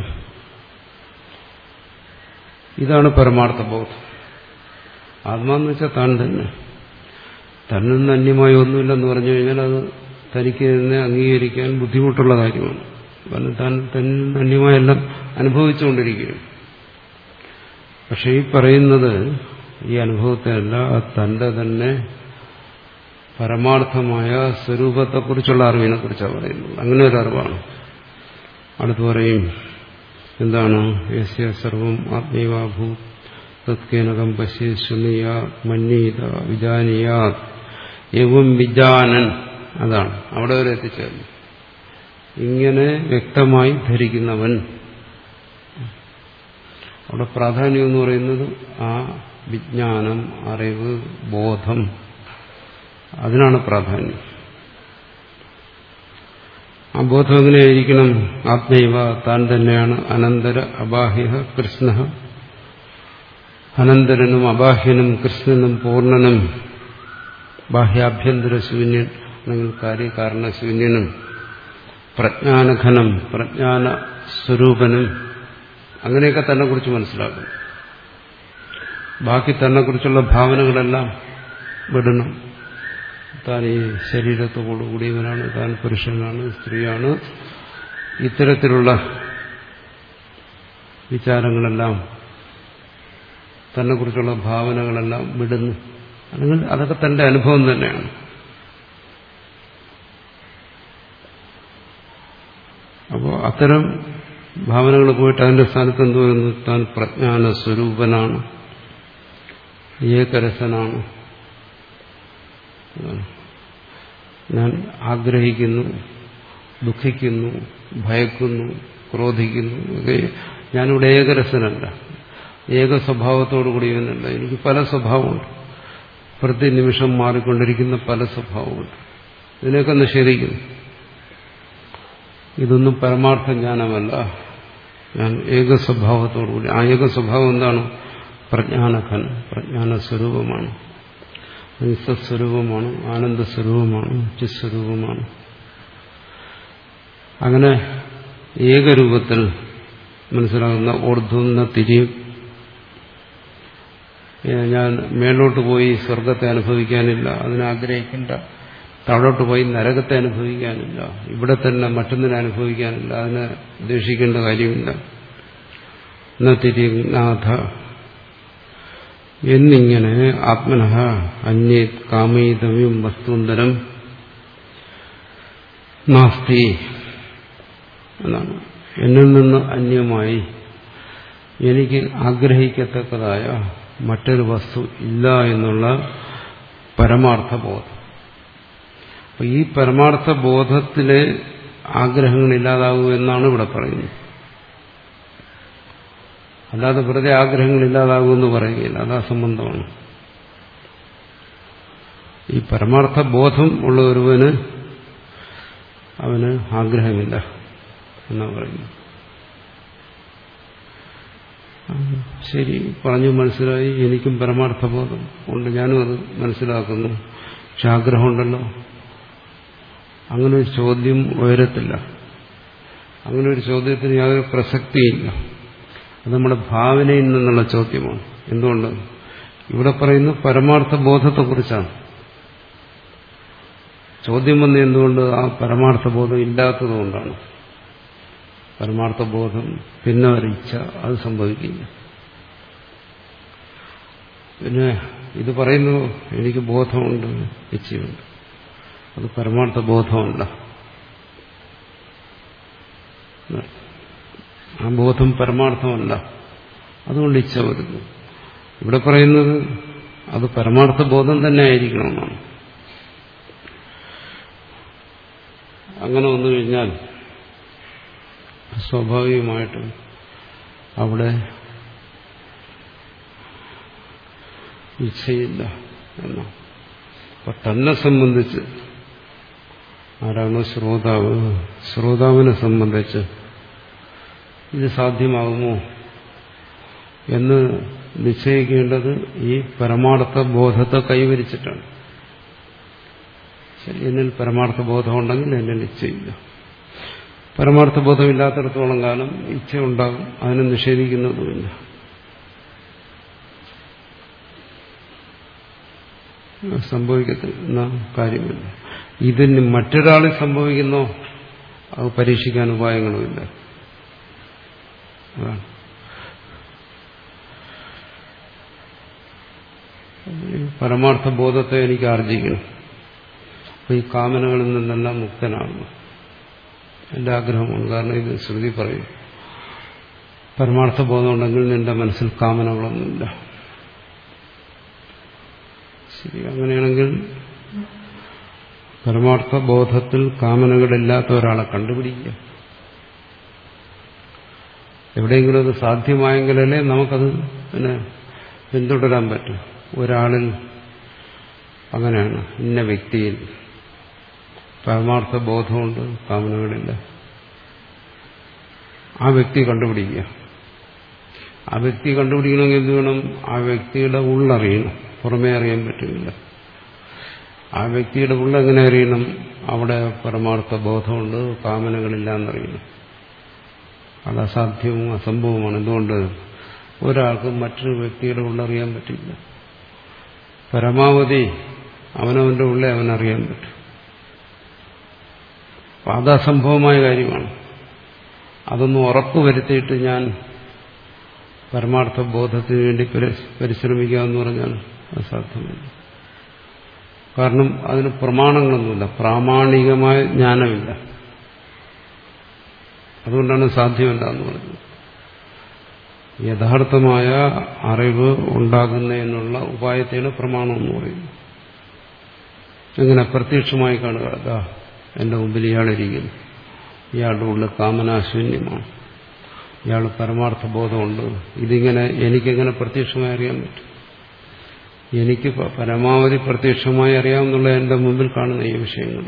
ഇതാണ് പരമാർത്ഥ ബോധം. ആത്മാവെന്ന് വെച്ചാൽ താൻ തന്നെ. തന്നിൽ നിന്ന് അന്യമായി ഒന്നുമില്ലെന്ന് പറഞ്ഞു കഴിഞ്ഞാൽ അത് തനിക്ക് തന്നെ അംഗീകരിക്കാൻ ബുദ്ധിമുട്ടുള്ള കാര്യമാണ്. കാരണം താൻ തന്നിൽ നിന്ന് അന്യമായെല്ലാം അനുഭവിച്ചുകൊണ്ടിരിക്കുകയാണ്. പക്ഷെ ഈ പറയുന്നത് ഈ അനുഭവത്തെയല്ല, തന്റെ തന്നെ പരമാർത്ഥമായ സ്വരൂപത്തെക്കുറിച്ചുള്ള അറിവിനെ കുറിച്ചാണ് പറയുന്നത്. അങ്ങനെ ഒരു അറിവാണ്. അടുത്ത് പറയും എന്താണ്? യസ്യ സർവം ആത്മൈവാഭൂ തത്കേനകം പശ്യ ശൃണുയാ മന്യീത വിജാനീയാ എവം വിജാനൻ. അതാണ് അവിടെ വരെ എത്തിച്ചേർന്നു. ഇങ്ങനെ വ്യക്തമായി ധരിക്കുന്നവൻ. അവിടെ പ്രാധാന്യം എന്ന് പറയുന്നത് ആ വിജ്ഞാനം, അറിവ്, ബോധം, അതിനാണ് പ്രാധാന്യം. ആ ബോധം എങ്ങനെയായിരിക്കണം? ആത്മൈവ, താൻ തന്നെയാണ് അനന്തര അബാഹ്യ കൃഷ്ണ. അനന്തരനും അബാഹ്യനും കൃഷ്ണനും പൂർണ്ണനും ബാഹ്യാഭ്യന്തര ശൂന്യൻ അല്ലെങ്കിൽ കാര്യകാരണശൂന്യനും പ്രജ്ഞാനഘനം പ്രജ്ഞാന സ്വരൂപനും അങ്ങനെയൊക്കെ തന്നെ കുറിച്ച് മനസ്സിലാക്കണം. ബാക്കി തന്നെ കുറിച്ചുള്ള ഭാവനകളെല്ലാം വിടണം. താൻ ഈ ശരീരത്തോടുകൂടിയവനാണ്, താൻ പുരുഷനാണ്, സ്ത്രീയാണ്, ഇത്തരത്തിലുള്ള വിചാരങ്ങളെല്ലാം, തന്നെ കുറിച്ചുള്ള ഭാവനകളെല്ലാം വിടുന്നു. അല്ലെങ്കിൽ അതൊക്കെ തന്റെ അനുഭവം തന്നെയാണ്. അപ്പോൾ അത്തരം ഭാവനകൾ പോയിട്ട് അതിന്റെ സ്ഥാനത്ത് എന്ത് വരുന്നു? താൻ പ്രജ്ഞാന സ്വരൂപനാണ്, ഏകരസനാണ്. ഞാൻ ആഗ്രഹിക്കുന്നു, ദുഃഖിക്കുന്നു, ഭയക്കുന്നു, ക്രോധിക്കുന്നു. ഞാനിവിടെ ഏകരസനല്ല, ഏക സ്വഭാവത്തോടു കൂടിയവനല്ല. എനിക്ക് പല സ്വഭാവമുണ്ട്, പ്രതി നിമിഷം മാറിക്കൊണ്ടിരിക്കുന്ന പല സ്വഭാവമുണ്ട്. ഇതിനെയൊക്കെ നിഷേധിക്കുന്നു. ഇതൊന്നും പരമാർത്ഥ ജ്ഞാനമല്ല, ഞാൻ ഏക സ്വഭാവത്തോടുകൂടി. ആ ഏക സ്വഭാവം എന്താണ്? പ്രജ്ഞാനഘൻ, പ്രജ്ഞാന സ്വരൂപമാണ്, നിസ്വസ്വരൂപമാണ്, ആനന്ദസ്വരൂപമാണ്, ചിസ്വരൂപമാണ്. അങ്ങനെ ഏകരൂപത്തിൽ മനസ്സിലാകുന്ന ഊർധ്വം ന തിരിയും. ഞാൻ മേലോട്ട് പോയി സ്വർഗത്തെ അനുഭവിക്കാനില്ല, അതിനാഗ്രഹിക്കേണ്ട. താഴോട്ട് പോയി നരകത്തെ അനുഭവിക്കാനില്ല, ഇവിടെ തന്നെ മറ്റൊന്നിനെ അനുഭവിക്കാനില്ല, അതിനെ ദ്വേഷിക്കേണ്ട കാര്യമില്ല. ന തിരിനാഥ എന്നിങ്ങനെ ആത്മനഃ അന്യേ കാമയിതവ്യം വസ്തുന്തരം നാസ്തി എന്നാണ്. എന്നിൽ നിന്ന് അന്യമായി എനിക്ക് ആഗ്രഹിക്കത്തക്കതായ മറ്റൊരു വസ്തു ഇല്ല എന്നുള്ള പരമാർത്ഥ ബോധം. അപ്പൊ ഈ പരമാർത്ഥ ബോധത്തിലെ ആഗ്രഹങ്ങളില്ലാതാകൂ എന്നാണ് ഇവിടെ പറയുന്നത്. അല്ലാതെ വെറുതെ ആഗ്രഹങ്ങളില്ലാതാകുമെന്ന് പറയുകയില്ല, അത് അസംബന്ധമാണ്. ഈ പരമാർത്ഥ ബോധം ഉള്ള ഒരുവന് അവന് ആഗ്രഹമില്ല എന്നാ പറയുന്നു. ശരി, പറഞ്ഞു മനസ്സിലായി, എനിക്കും പരമാർത്ഥബോധം ഉണ്ട്, ഞാനും അത് മനസ്സിലാക്കുന്നു. പക്ഷെ ആഗ്രഹമുണ്ടല്ലോ. അങ്ങനെ ഒരു ചോദ്യം ഉയരത്തില്ല. അങ്ങനെ ഒരു ചോദ്യത്തിന് യാതൊരു പ്രസക്തിയില്ല. അത് നമ്മുടെ ഭാവനയിൽ നിന്നുള്ള ചോദ്യമാണ്. എന്തുകൊണ്ട്? ഇവിടെ പറയുന്ന പരമാർത്ഥ ബോധത്തെക്കുറിച്ചാണ് ചോദ്യം വന്നത്. എന്തുകൊണ്ട്? ആ പരമാർത്ഥ ബോധം ഇല്ലാത്തതുകൊണ്ടാണ്. പരമാർത്ഥ ബോധം പിന്നെ ഒരിച്ഛ അത് സംഭവിക്കില്ല. പിന്നെ ഇത് പറയുന്നു, എനിക്ക് ബോധമുണ്ട്, ഇച്ഛയുണ്ട്, അത് പരമാർത്ഥ ബോധമല്ല. ആ ബോധം പരമാർത്ഥമല്ല, അതുകൊണ്ട് ഇച്ഛ വരുന്നു. ഇവിടെ പറയുന്നത് അത് പരമാർത്ഥ ബോധം തന്നെ ആയിരിക്കണമെന്നാണ്. അങ്ങനെ വന്നു കഴിഞ്ഞാൽ സ്വാഭാവികമായിട്ടും അവിടെ ഇച്ഛയില്ല എന്നാണ്. അപ്പൊ തന്നെ സംബന്ധിച്ച് ആരാണോ ശ്രോതാവ്, ശ്രോതാവിനെ സംബന്ധിച്ച് ഇത് സാധ്യമാകുമോ എന്ന് നിശ്ചയിക്കേണ്ടത് ഈ പരമാർത്ഥ ബോധത്തെ കൈവരിച്ചിട്ടാണ്. ശരി, എന്നിൽ പരമാർത്ഥ ബോധമുണ്ടെങ്കിൽ എന്നിൽ ഇച്ഛയില്ല. പരമാർത്ഥ ബോധമില്ലാത്തിടത്തോളം കാലം ഇച്ഛ ഉണ്ടാകും, അതിനെ നിഷേധിക്കുന്നതുമില്ല. സംഭവിക്കുന്ന കാര്യമില്ല. ഇതിന് മറ്റൊരാളിൽ സംഭവിക്കുന്നോ അത് പരീക്ഷിക്കാൻ ഉപായങ്ങളുമില്ല. അതാണ് പരമാർത്ഥ ബോധത്തെ എനിക്ക് ആർജിക്കണം. അപ്പൊ ഈ കാമനകളിൽ നിന്നെല്ലാം മുക്തനാകുന്നു. എന്റെ ആഗ്രഹമാണ്. കാരണം ഇത് ശ്രുതി പറയും, പരമാർത്ഥ ബോധമുണ്ടെങ്കിൽ നിന്റെ മനസ്സിൽ കാമനകളൊന്നുമില്ല. ശരി, അങ്ങനെയാണെങ്കിൽ പരമാർത്ഥ ബോധത്തിൽ കാമനകളില്ലാത്ത ഒരാളെ കണ്ടുപിടിക്കുക. എവിടെയെങ്കിലും അത് സാധ്യമായെങ്കിലല്ലേ നമുക്കത് പിന്നെ പിന്തുടരാൻ പറ്റും. ഒരാളിൽ അങ്ങനെയാണ്, ഇന്ന വ്യക്തിയിൽ പരമാർത്ഥ ബോധമുണ്ട്, കാമനകളില്ല, ആ വ്യക്തി കണ്ടുപിടിക്കുക. ആ വ്യക്തി കണ്ടുപിടിക്കണമെങ്കിൽ എന്ത് വേണം? ആ വ്യക്തിയുടെ ഉള്ളറിയണം, പുറമേ അറിയാൻ പറ്റില്ല. ആ വ്യക്തിയുടെ ഉള്ളെങ്ങനെ അറിയണം? അവിടെ പരമാർത്ഥ ബോധമുണ്ട്, കാമനകളില്ല എന്നറിയണം. അത് അസാധ്യവും അസംഭവമാണ്. എന്തുകൊണ്ട്? ഒരാൾക്ക് മറ്റൊരു വ്യക്തിയുടെ ഉള്ളറിയാൻ പറ്റില്ല. പരമാവധി അവനവന്റെ ഉള്ളെ അവനറിയാൻ പറ്റും. അത് അസംഭവമായ കാര്യമാണ്. അതൊന്ന് ഉറപ്പുവരുത്തിയിട്ട് ഞാൻ പരമാർത്ഥ ബോധത്തിന് വേണ്ടി പരിശ്രമിക്കുക എന്ന് പറഞ്ഞാൽ അസാധ്യമല്ല. കാരണം അതിന് പ്രമാണങ്ങളൊന്നുമില്ല, പ്രാമാണികമായ ജ്ഞാനമില്ല. അതുകൊണ്ടാണ് സാധ്യമല്ല എന്ന് പറഞ്ഞത്. യഥാർത്ഥമായ അറിവ് ഉണ്ടാകുന്നതിനുള്ള ഉപായത്തെയാണ് പ്രമാണം എന്ന് പറയുന്നത്. എങ്ങനെ? പ്രത്യക്ഷമായി കാണുക. അതാ എന്റെ മുമ്പിൽ ഇയാളിരിക്കുന്നു, ഇയാളുടെ ഉള്ളിൽ കാമനാശൂന്യമാണ്, ഇയാൾ പരമാർത്ഥ ബോധമുണ്ട്. ഇതിങ്ങനെ എനിക്കെങ്ങനെ പ്രത്യക്ഷമായി അറിയാൻ പറ്റും? എനിക്ക് പരമാവധി പ്രത്യക്ഷമായി അറിയാമെന്നുള്ള എന്റെ മുമ്പിൽ കാണുന്ന ഈ വിഷയങ്ങൾ,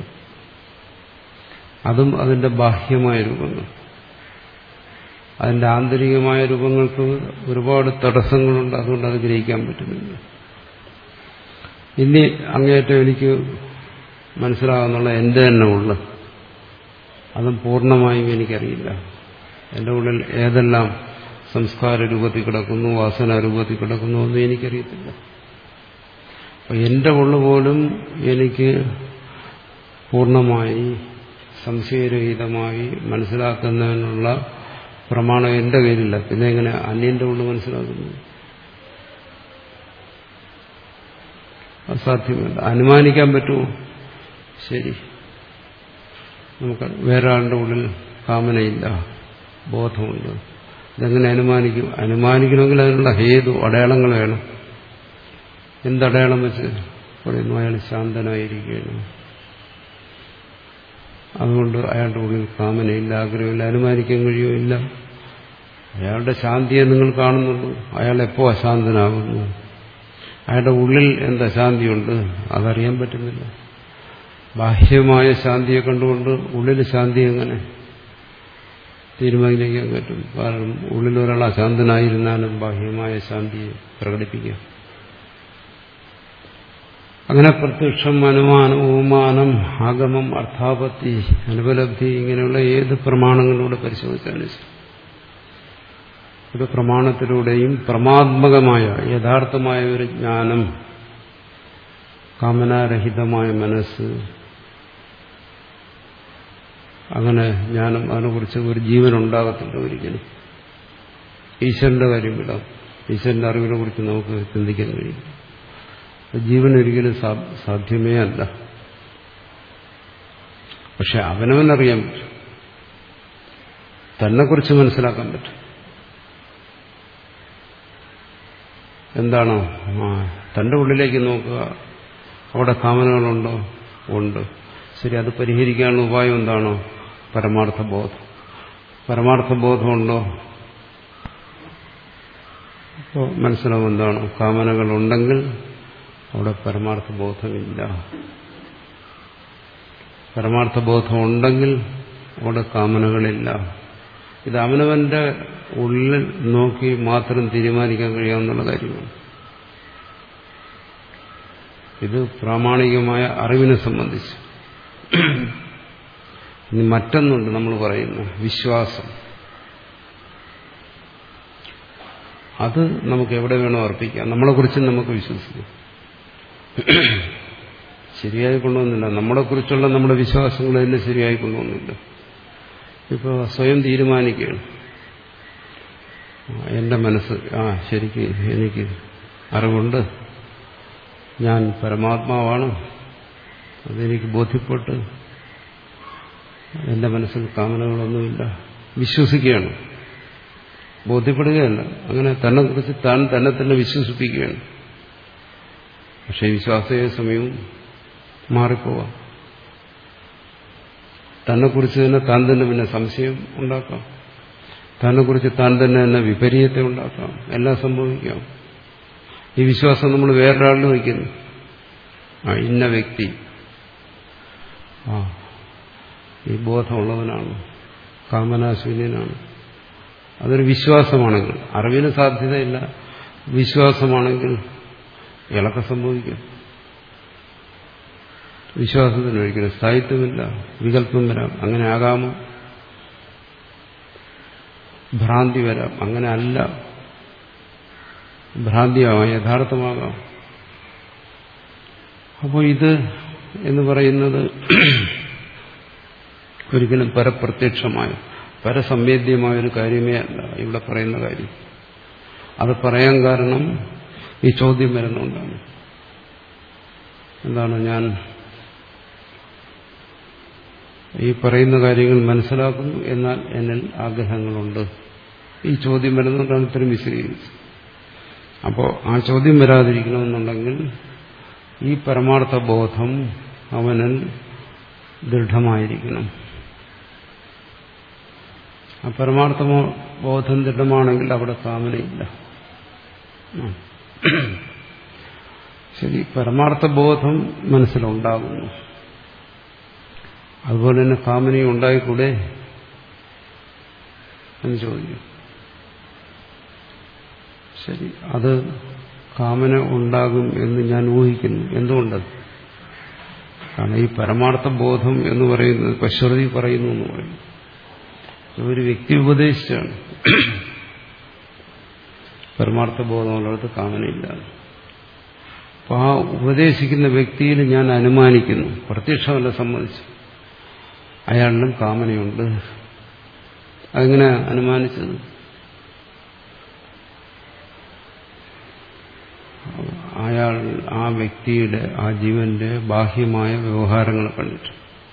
അതും അതിന്റെ ബാഹ്യമായ രൂപങ്ങൾ. അതിന്റെ ആന്തരികമായ രൂപങ്ങൾക്ക് ഒരുപാട് തടസ്സങ്ങളുണ്ട്. അതുകൊണ്ട് അത് ഗ്രഹിക്കാൻ പറ്റുന്നില്ല. ഇനി അങ്ങേറ്റം എനിക്ക് മനസ്സിലാകുന്നുള്ള എന്റെ തന്നെ ഉള്ളു, അതും പൂർണ്ണമായും എനിക്കറിയില്ല. എന്റെ ഉള്ളിൽ ഏതെല്ലാം സംസ്കാര രൂപത്തിൽ കിടക്കുന്നു, വാസന രൂപത്തിൽ കിടക്കുന്നു ഒന്നും എനിക്കറിയത്തില്ല. അപ്പൊ എന്റെ ഉള്ളു പോലും എനിക്ക് പൂർണ്ണമായി സംശയരഹിതമായി മനസ്സിലാക്കുന്നതിനുള്ള പ്രമാണം എന്റെ കയ്യിലില്ല. പിന്നെ എങ്ങനെ അന്യന്റെ ഉള്ളു മനസ്സിലാക്കുന്നു? അസാധ്യമല്ല. അനുമാനിക്കാൻ പറ്റുമോ? ശരി, നമുക്ക് വേറെ ആളുടെ ഉള്ളിൽ കാമനയില്ല, ബോധമുണ്ട്. ഇതെങ്ങനെ അനുമാനിക്കും? അനുമാനിക്കണമെങ്കിൽ അതിനുള്ള ഹേതു, അടയാളങ്ങൾ വേണം. എന്തടയാളം വെച്ച് പറയുന്നു? അയാൾ ശാന്തനായിരിക്കുകയാണ്, അതുകൊണ്ട് അയാളുടെ ഉള്ളിൽ കാമനയില്ല, ആഗ്രഹമില്ല. അനുമാനിക്കാൻ കഴിയുമോ? ഇല്ല. അയാളുടെ ശാന്തിയെ നിങ്ങൾ കാണുന്നുള്ളൂ. അയാൾ എപ്പോ അശാന്തനാകുന്നു? അയാളുടെ ഉള്ളിൽ എന്താ ശാന്തിയുണ്ട്? അതറിയാൻ പറ്റുന്നില്ല. ബാഹ്യമായ ശാന്തിയെ കണ്ടുകൊണ്ട് ഉള്ളിൽ ശാന്തി എങ്ങനെ തീരുമാനിക്കാൻ പറ്റും? കാരണം ഉള്ളിൽ ഒരാൾ അശാന്തനായിരുന്നാലും ബാഹ്യമായ ശാന്തിയെ പ്രകടിപ്പിക്കാം. അങ്ങനെ പ്രത്യക്ഷം, അനുമാനം, ഉപമാനം, ആഗമം, അർത്ഥാപത്തി, അനുപലബ്ധി, ഇങ്ങനെയുള്ള ഏത് പ്രമാണങ്ങളിലൂടെ പരിശോധിച്ചാലും ശരി, ഒരു പ്രമാണത്തിലൂടെയും പ്രമാത്മകമായ യഥാർത്ഥമായ ഒരു ജ്ഞാനം, കാമനാരഹിതമായ മനസ്സ്, അങ്ങനെ ജ്ഞാനം, അതിനെക്കുറിച്ച് ഒരു ജീവൻ ഉണ്ടാകത്തില്ല ഒരിക്കലും. ഈശ്വരന്റെ കാര്യം വിടാം, ഈശ്വരന്റെ അറിവിനെ കുറിച്ച് നമുക്ക് ചിന്തിക്കാൻ കഴിയും. ജീവൻ ഒരിക്കലും സാധ്യമേ അല്ല. പക്ഷെ അവനവനറിയാൻ പറ്റും, തന്നെക്കുറിച്ച് മനസ്സിലാക്കാൻ പറ്റും. എന്താണോ? ആ തന്റെ ഉള്ളിലേക്ക് നോക്കുക, അവിടെ കാമനകളുണ്ടോ? ഉണ്ട്. ശരി, അത് പരിഹരിക്കാനുള്ള ഉപായം എന്താണോ? പരമാർത്ഥ ബോധം. പരമാർത്ഥ ബോധമുണ്ടോ? അപ്പോൾ മനസ്സിലാവും എന്താണോ? കാമനകളുണ്ടെങ്കിൽ അവിടെ പരമാർത്ഥ ബോധമില്ല. പരമാർത്ഥ ബോധം ഉണ്ടെങ്കിൽ അവിടെ കാമനകളില്ല. ഇത് അവനവന്റെ ഉള്ളിൽ നോക്കി മാത്രം തീരുമാനിക്കാൻ കഴിയാവുന്ന കാര്യമാണ്. ഇത് പ്രാമാണികമായ അറിവിനെ സംബന്ധിച്ച്. ഇനി മറ്റൊന്നുണ്ട് നമ്മൾ പറയുന്നു, വിശ്വാസം. അത് നമുക്ക് എവിടെ വേണോ അർപ്പിക്കാം. നമ്മളെക്കുറിച്ചും നമുക്ക് വിശ്വസിക്കാം. ശരിയായി കൊണ്ടുവന്നില്ല. നമ്മളെക്കുറിച്ചുള്ള നമ്മുടെ വിശ്വാസങ്ങൾ തന്നെ ശരിയായി കൊണ്ടുവന്നില്ല. ഇപ്പോൾ സ്വയം തീരുമാനിക്കുകയാണ്, എന്റെ മനസ്സ് ആ ശരിക്ക് എനിക്ക് അറിവുണ്ട്, ഞാൻ പരമാത്മാവാണ് അതെനിക്ക് ബോധ്യപ്പെട്ട് എന്റെ മനസ്സിൽ കാമനകളൊന്നുമില്ല, വിശ്വസിക്കുകയാണ്. ബോധ്യപ്പെടുകയല്ല, അങ്ങനെ തന്നെ കുറിച്ച് താൻ തന്നെ തന്നെ വിശ്വസിപ്പിക്കുകയാണ്. പക്ഷെ വിശ്വാസ സമയവും മാറിപ്പോവാം. തന്നെക്കുറിച്ച് തന്നെ താൻ തന്നെ പിന്നെ സംശയം ഉണ്ടാക്കാം, തന്നെക്കുറിച്ച് താൻ തന്നെ തന്നെ വിപരീയത്തെ ഉണ്ടാക്കാം, എല്ലാം സംഭവിക്കാം. ഈ വിശ്വാസം നമ്മൾ വേറൊരാളിൽ വയ്ക്കുന്നു. ആ ഇന്ന വ്യക്തി ആ ഈ ബോധമുള്ളവനാണ്, കാമനാശൂന്യനാണ്. അതൊരു വിശ്വാസമാണെങ്കിൽ, അറിവിന് സാധ്യതയില്ല, വിശ്വാസമാണെങ്കിൽ ഇളക്കം സംഭവിക്കും. വിശ്വാസത്തിന് ഒരിക്കലും സ്ഥായിത്വമില്ല, വികല്പം വരാം, അങ്ങനെ ആകാമോ? ഭ്രാന്തി വരാം, അങ്ങനെ അല്ല, ഭ്രാന്തിയാവാം, യഥാർത്ഥമാകാം. അപ്പോൾ ഇത് എന്ന് പറയുന്നത് ഒരിക്കലും പരപ്രത്യക്ഷമായ പരസംവേദ്യമായൊരു കാര്യമേ അല്ല ഇവിടെ പറയുന്ന കാര്യം. അത് പറയാൻ കാരണം ഈ ചോദ്യം വരുന്നുണ്ടാണ്. എന്താണ്, ഞാൻ ഈ പറയുന്ന കാര്യങ്ങൾ മനസ്സിലാക്കുന്നു, എന്നാൽ എന്നിൽ ആഗ്രഹങ്ങളുണ്ട്. ഈ ചോദ്യം വരുന്നതുകൊണ്ടാണ് ഇത്രയും വിശദീകരിച്ചത്. അപ്പോൾ ആ ചോദ്യം വരാതിരിക്കണമെന്നുണ്ടെങ്കിൽ ഈ പരമാർത്ഥ ബോധം അവനിൽ ദൃഢമായിരിക്കണം. ആ പരമാർത്ഥ ബോധം ദൃഢമാണെങ്കിൽ അവിടെ കാമനയില്ല. ശരി, പരമാർത്ഥ ബോധം മനസ്സിലുണ്ടാകുന്നു, അതുപോലെ തന്നെ കാമനയും ഉണ്ടായിക്കൂടെ എന്ന് ചോദിക്കും. ശരി, അത് കാമന ഉണ്ടാകും എന്ന് ഞാൻ ഊഹിക്കുന്നു. എന്തുകൊണ്ട്? കാരണം ഈ പരമാർത്ഥ ബോധം എന്ന് പറയുന്നത് പശ്രുതി പറയുന്നു എന്ന് പറയുന്നു. ഒരു വ്യക്തി ഉപദേശിച്ചാണ് പരമാർത്ഥ ബോധമുള്ളിടത്ത് കാമനയില്ല. അപ്പൊ ആ ഉപദേശിക്കുന്ന വ്യക്തിയിൽ ഞാൻ അനുമാനിക്കുന്നു, പ്രത്യക്ഷമല്ല സമ്മതിച്ചു, അയാളിലും കാമനയുണ്ട്. അതെങ്ങനെ അനുമാനിച്ചത്? അയാൾ ആ വ്യക്തിയുടെ ആ ജീവന്റെ ബാഹ്യമായ വ്യവഹാരങ്ങൾ കണ്ടിട്ട്.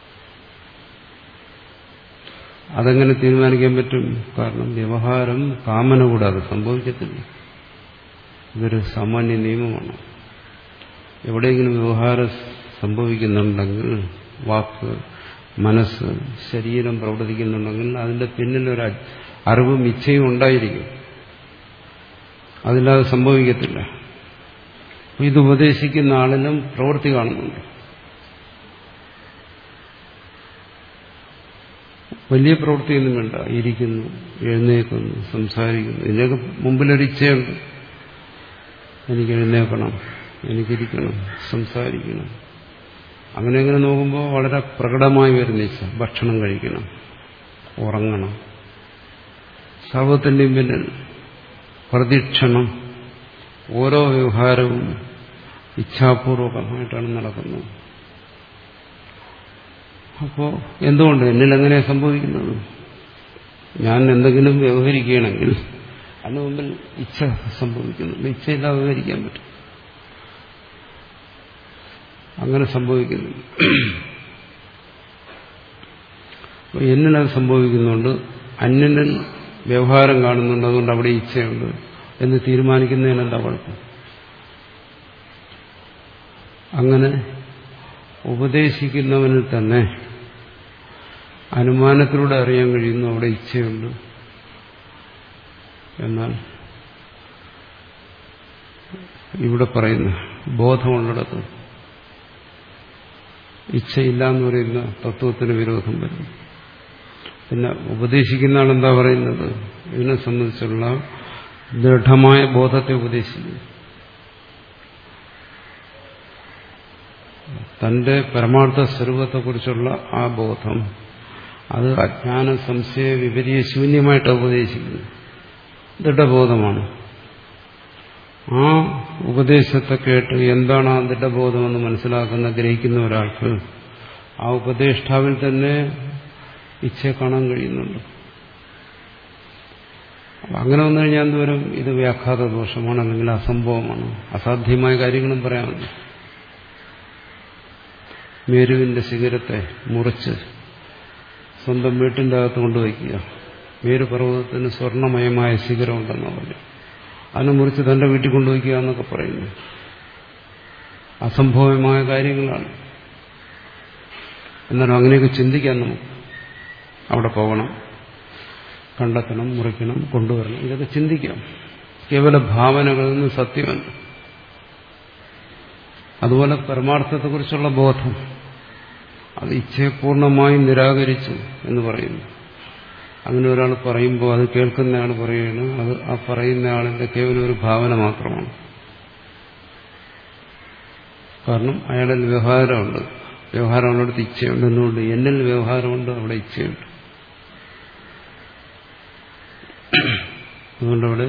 അതെങ്ങനെ തീരുമാനിക്കാൻ പറ്റും? കാരണം വ്യവഹാരം കാമന കൂടാതെ സംഭവിക്കത്തില്ല. ഇതൊരു സാമാന്യ നിയമമാണ്. എവിടെയെങ്കിലും വ്യവഹാരം സംഭവിക്കുന്നുണ്ടെങ്കിൽ, വാക്ക്, മനസ്സ്, ശരീരം പ്രവർത്തിക്കുന്നുണ്ടെങ്കിൽ അതിന്റെ പിന്നിലൊരു അറിവും ഇച്ഛയും ഉണ്ടായിരിക്കും. അതില്ലാതെ സംഭവിക്കത്തില്ല. ഇത് ഉപദേശിക്കുന്ന ആളിനും പ്രവൃത്തി കാണുന്നുണ്ട്. വലിയ പ്രവൃത്തിയൊന്നും വേണ്ട, ഇരിക്കുന്നു, എഴുന്നേൽക്കുന്നു, സംസാരിക്കുന്നു. ഇതിനൊക്കെ മുമ്പിലൊരു ഇച്ഛയുണ്ട്. എനിക്ക് എഴുന്നേൽക്കണം, എനിക്കിരിക്കണം, സംസാരിക്കണം. അങ്ങനെ അങ്ങനെ നോക്കുമ്പോൾ വളരെ പ്രകടമായി വരുന്ന ഇച്ഛ. ഭക്ഷണം കഴിക്കണം, ഉറങ്ങണം. സർവത്തിൻ്റെയും പിന്നിൽ പ്രതീക്ഷണം. ഓരോ വ്യവഹാരവും ഇച്ഛാപൂർവകമായിട്ടാണ് നടക്കുന്നത്. അപ്പോൾ എന്തുകൊണ്ട് എന്നിലെങ്ങനെ സംഭവിക്കുന്നത്? ഞാൻ എന്തെങ്കിലും വ്യവഹരിക്കുകയാണെങ്കിൽ അതിന് മുമ്പിൽ ഇച്ഛ സംഭവിക്കുന്നു. ഇച്ഛയില്ലാതെ വ്യവഹരിക്കാൻ പറ്റും. അങ്ങനെ സംഭവിക്കുന്നു. എന്നിലത് സംഭവിക്കുന്നുണ്ട്, അന്യനിൽ വ്യവഹാരം കാണുന്നുണ്ട്, അതുകൊണ്ട് അവിടെ ഇച്ഛയുണ്ട് എന്ന് തീരുമാനിക്കുന്നതിന് എന്താ കുഴപ്പം? അങ്ങനെ ഉപദേശിക്കുന്നവനിൽ തന്നെ അനുമാനത്തിലൂടെ അറിയാൻ കഴിയുന്നു അവിടെ ഇച്ഛയുണ്ട്. എന്നാൽ ഇവിടെ പറയുന്ന ബോധമുള്ളിടത്ത് ഇച്ഛയില്ല എന്ന് പറയുന്ന തത്വത്തിന് വിരോധം വരും. പിന്നെ ഉപദേശിക്കുന്ന ആളെന്താ പറയുന്നത്? ഇതിനെ സംബന്ധിച്ചുള്ള ദൃഢമായ ബോധത്തെ ഉപദേശിക്കുന്നു. തന്റെ പരമാർത്ഥ സ്വരൂപത്തെക്കുറിച്ചുള്ള ആ ബോധം അത് അജ്ഞാന സംശയ വിപരീയ ശൂന്യമായിട്ട് ഉപദേശിക്കുന്നു. ദൃഢബോധമാണ്. ആ ഉപദേശത്തെ കേട്ട് എന്താണ് ആ ദൃഢബോധമെന്ന് മനസ്സിലാക്കുന്ന ഗ്രഹിക്കുന്ന ഒരാൾക്ക് ആ ഉപദേഷ്ടാവിൽ തന്നെ ഇച്ഛയെ കാണാൻ കഴിയുന്നുണ്ട്. അങ്ങനെ വന്നു കഴിഞ്ഞാൽ എന്തുവരും? ഇത് വ്യാഘാത ദോഷമാണ്, അല്ലെങ്കിൽ അസംഭവമാണ്, അസാധ്യമായ കാര്യങ്ങളും പറയാമല്ലോ. മേരുവിന്റെ ശിഖരത്തെ മുറിച്ച് സ്വന്തം വീട്ടിൻ്റെ അകത്ത് കൊണ്ടുവയ്ക്കുക. മേരു പർവ്വതത്തിന് സ്വർണ്ണമയമായ ശിഖരമുണ്ടെന്ന് പറഞ്ഞു. അതിനെ മുറിച്ച് തന്റെ വീട്ടിൽ കൊണ്ടുവയ്ക്കുക എന്നൊക്കെ പറയുന്നു. അസംഭവമായ കാര്യങ്ങളാണ്. എന്നാലും അങ്ങനെയൊക്കെ ചിന്തിക്കാൻ നമുക്ക്. അവിടെ പോകണം, കണ്ടെത്തണം, മുറിക്കണം, കൊണ്ടുവരണം, ഇതൊക്കെ ചിന്തിക്കാം. കേവല ഭാവനകളിൽ നിന്ന് സത്യമല്ല. അതുപോലെ പരമാർത്ഥത്തെക്കുറിച്ചുള്ള ബോധം അത് ഇച്ഛയെ പൂർണ്ണമായും നിരാകരിച്ചു എന്ന് പറയുന്നു. അങ്ങനെ ഒരാൾ പറയുമ്പോൾ അത് കേൾക്കുന്നയാൾ പറയുകയാണ് അത് ആ പറയുന്ന ആളിന്റെ കേവലം ഒരു ഭാവന മാത്രമാണ്. കാരണം അയാളിൽ വ്യവഹാരമുണ്ട്. വ്യവഹാരമുള്ളിടത്ത് ഇച്ഛയുണ്ട്. എന്നുകൊണ്ട് എന്നിൽ വ്യവഹാരമുണ്ട്, അവിടെ ഇച്ഛയുണ്ട്. അതുകൊണ്ടവിടെ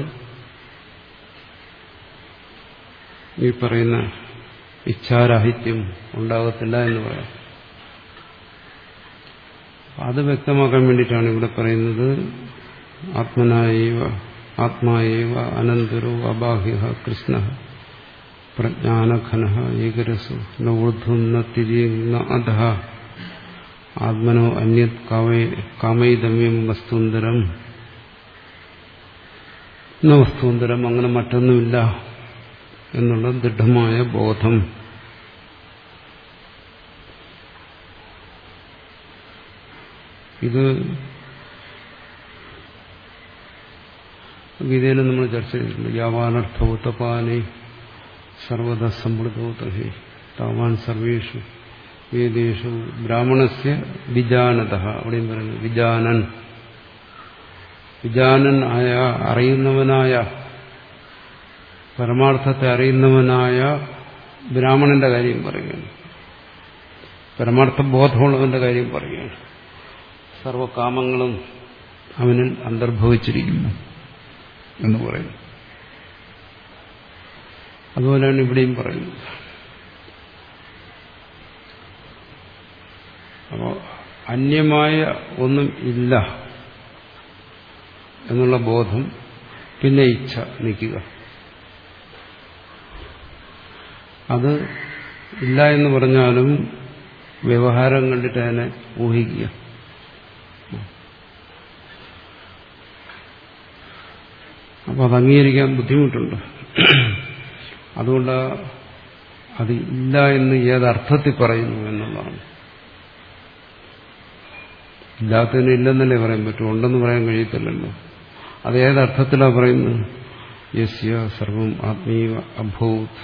ഈ പറയുന്ന ഇച്ഛാരാഹിത്യം ഉണ്ടാകത്തില്ല എന്ന് പറയാം. അത് വ്യക്തമാക്കാൻ വേണ്ടിയിട്ടാണ് ഇവിടെ പറയുന്നത് ആത്മനായേവ ആത്മായേവ അനന്തരോ അബാഹ്യ കൃഷ്ണ പ്രജ്ഞാനഘന ഏകരസോ ന ഊർധ്വം ന തിരിയും ന അധഃ ആത്മനോ അന്യത് കാമൈതമ്യം വസ്തുന്തരം ന വസ്തുന്തരം, അങ്ങനെ മറ്റൊന്നുമില്ല എന്നുള്ള ദൃഢമായ ബോധം. ഇത് ഗീതയിൽ നമ്മൾ ചർച്ച ചെയ്തിട്ടുണ്ട്. യാവാനർത്ഥോത്തപാനെ സർവത സമ്പൃതോതഹി താവാൻ സർവേഷു വേദേഷു ബ്രാഹ്മണസ്യ വിജാനത. അവിടെയും പറയുന്നു വിജാനൻ. വിജാനൻ ആയ അറിയുന്നവനായ പരമാർത്ഥത്തെ അറിയുന്നവനായ ബ്രാഹ്മണന്റെ കാര്യം പറയുകയാണ്. പരമാർത്ഥ ബോധമുള്ളവന്റെ കാര്യം പറയുകയാണ്. സർവകാമങ്ങളും അവനിൽ അന്തർഭവിച്ചിരിക്കുന്നു എന്ന് പറയുന്നു. അതുപോലെയാണ് ഇവിടെയും പറയുന്നത്. അപ്പോൾ അന്യമായ ഒന്നും ഇല്ല എന്നുള്ള ബോധം, പിന്നെ ഇച്ഛ നിൽക്കുക. അത് ഇല്ല എന്ന് പറഞ്ഞാലും വ്യവഹാരം കണ്ടിട്ട് അതിനെ ഊഹിക്കുക. അപ്പം അത് അംഗീകരിക്കാൻ ബുദ്ധിമുട്ടുണ്ട്. അതുകൊണ്ട് അത് ഇല്ല എന്ന് ഏതർത്ഥത്തിൽ പറയുന്നു എന്നുള്ളതാണ്. ഇല്ലാത്തതിന് ഇല്ലെന്നല്ലേ പറയാൻ പറ്റൂ, ഉണ്ടെന്ന് പറയാൻ കഴിയത്തില്ലല്ലോ. അത് ഏതർത്ഥത്തിലാണ് പറയുന്നത്? യസ്യ സർവം ആത്മീയ അഭൂത്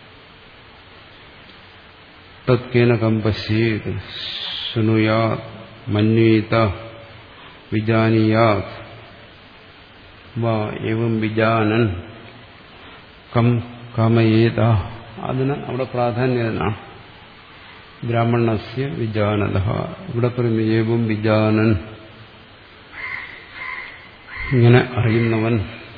തത്കേനകം പശ്യേത് ശൃണുയാത് മന്വേത വിജാനീയാത് വാ ഏവം വിജാനൻ കം കാമയേത. അതിന് അവിടെ പ്രാധാന്യനാണ്. ബ്രാഹ്മണസ്യ വിജാനത. ഇവിടെ പറയുന്നു ഏവം വിജാനൻ, ഇങ്ങനെ അറിയുന്നവൻ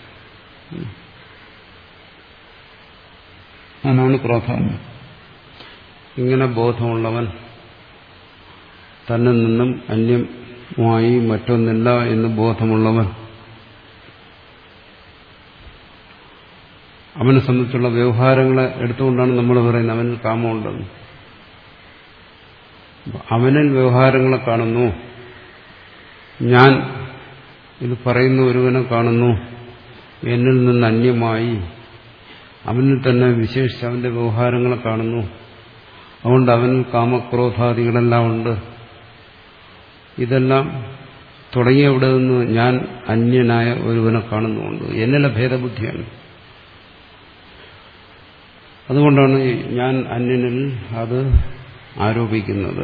എന്നാണ് പ്രാധാന്യം. ഇങ്ങനെ ബോധമുള്ളവൻ, തന്നിൽ നിന്നും അന്യമായി മറ്റൊന്നില്ല എന്ന് ബോധമുള്ളവൻ, അവനെ സംബന്ധിച്ചുള്ള വ്യവഹാരങ്ങളെ എടുത്തുകൊണ്ടാണ് നമ്മൾ പറയുന്നത് അവനിൽ കാമമുണ്ടെന്ന്. അവനിൽ വ്യവഹാരങ്ങളെ കാണുന്നു. ഞാൻ ഇത് പറയുന്ന ഒരുവനെ കാണുന്നു, എന്നിൽ നിന്ന് അന്യമായി അവനിൽ തന്നെ വിശേഷിച്ച് അവന്റെ വ്യവഹാരങ്ങളെ കാണുന്നു. അതുകൊണ്ട് അവനിൽ കാമക്രോധാദികളെല്ലാം ഉണ്ട്. ഇതെല്ലാം തുടങ്ങിയവിടെ നിന്ന് ഞാൻ അന്യനായ ഒരുവനെ കാണുന്നുണ്ട്. എന്നിലെ ഭേദബുദ്ധിയാണ്. അതുകൊണ്ടാണ് ഞാൻ അന്യനിൽ അത് ആരോപിക്കുന്നത്.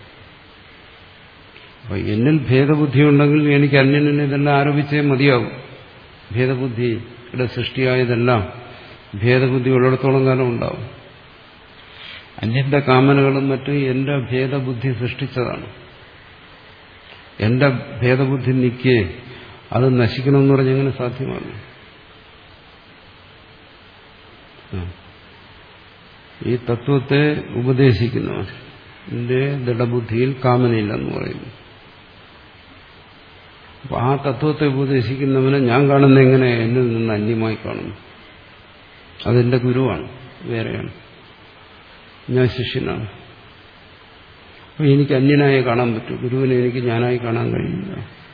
അപ്പൊ എന്നിൽ ഭേദബുദ്ധി ഉണ്ടെങ്കിൽ എനിക്ക് അന്യനിൽ ഇതെല്ലാം ആരോപിച്ചേ മതിയാകും. ഭേദബുദ്ധിയുടെ സൃഷ്ടിയായതെല്ലാം ഭേദബുദ്ധി ഉള്ളിടത്തോളം കാലം ഉണ്ടാവും. അന്യന്റെ കാമനകളും മറ്റും എന്റെ ഭേദബുദ്ധി സൃഷ്ടിച്ചതാണ്. എന്റെ ഭേദബുദ്ധി നിൽക്കേ അത് നശിക്കണമെന്ന് പറഞ്ഞാൽ എങ്ങനെ സാധ്യമാണ്? ഈ തത്വത്തെ ഉപദേശിക്കുന്നവൻ എന്റെ ദൃഢബുദ്ധിയിൽ കാമനയില്ലെന്ന് പറയുന്നു. അപ്പൊ ആ തത്വത്തെ ഉപദേശിക്കുന്നവനെ ഞാൻ കാണുന്ന എങ്ങനെ എന്നിൽ നിന്ന് അന്യമായി കാണുന്നു. അതെന്റെ ഗുരുവാണ്, വേറെയാണ്. ഞാൻ ശിഷ്യനാണ്. അപ്പോൾ എനിക്ക് അന്യനായി കാണാൻ പറ്റും, ഗുരുവിനെ എനിക്ക് ഞാനായി കാണാൻ കഴിയില്ല.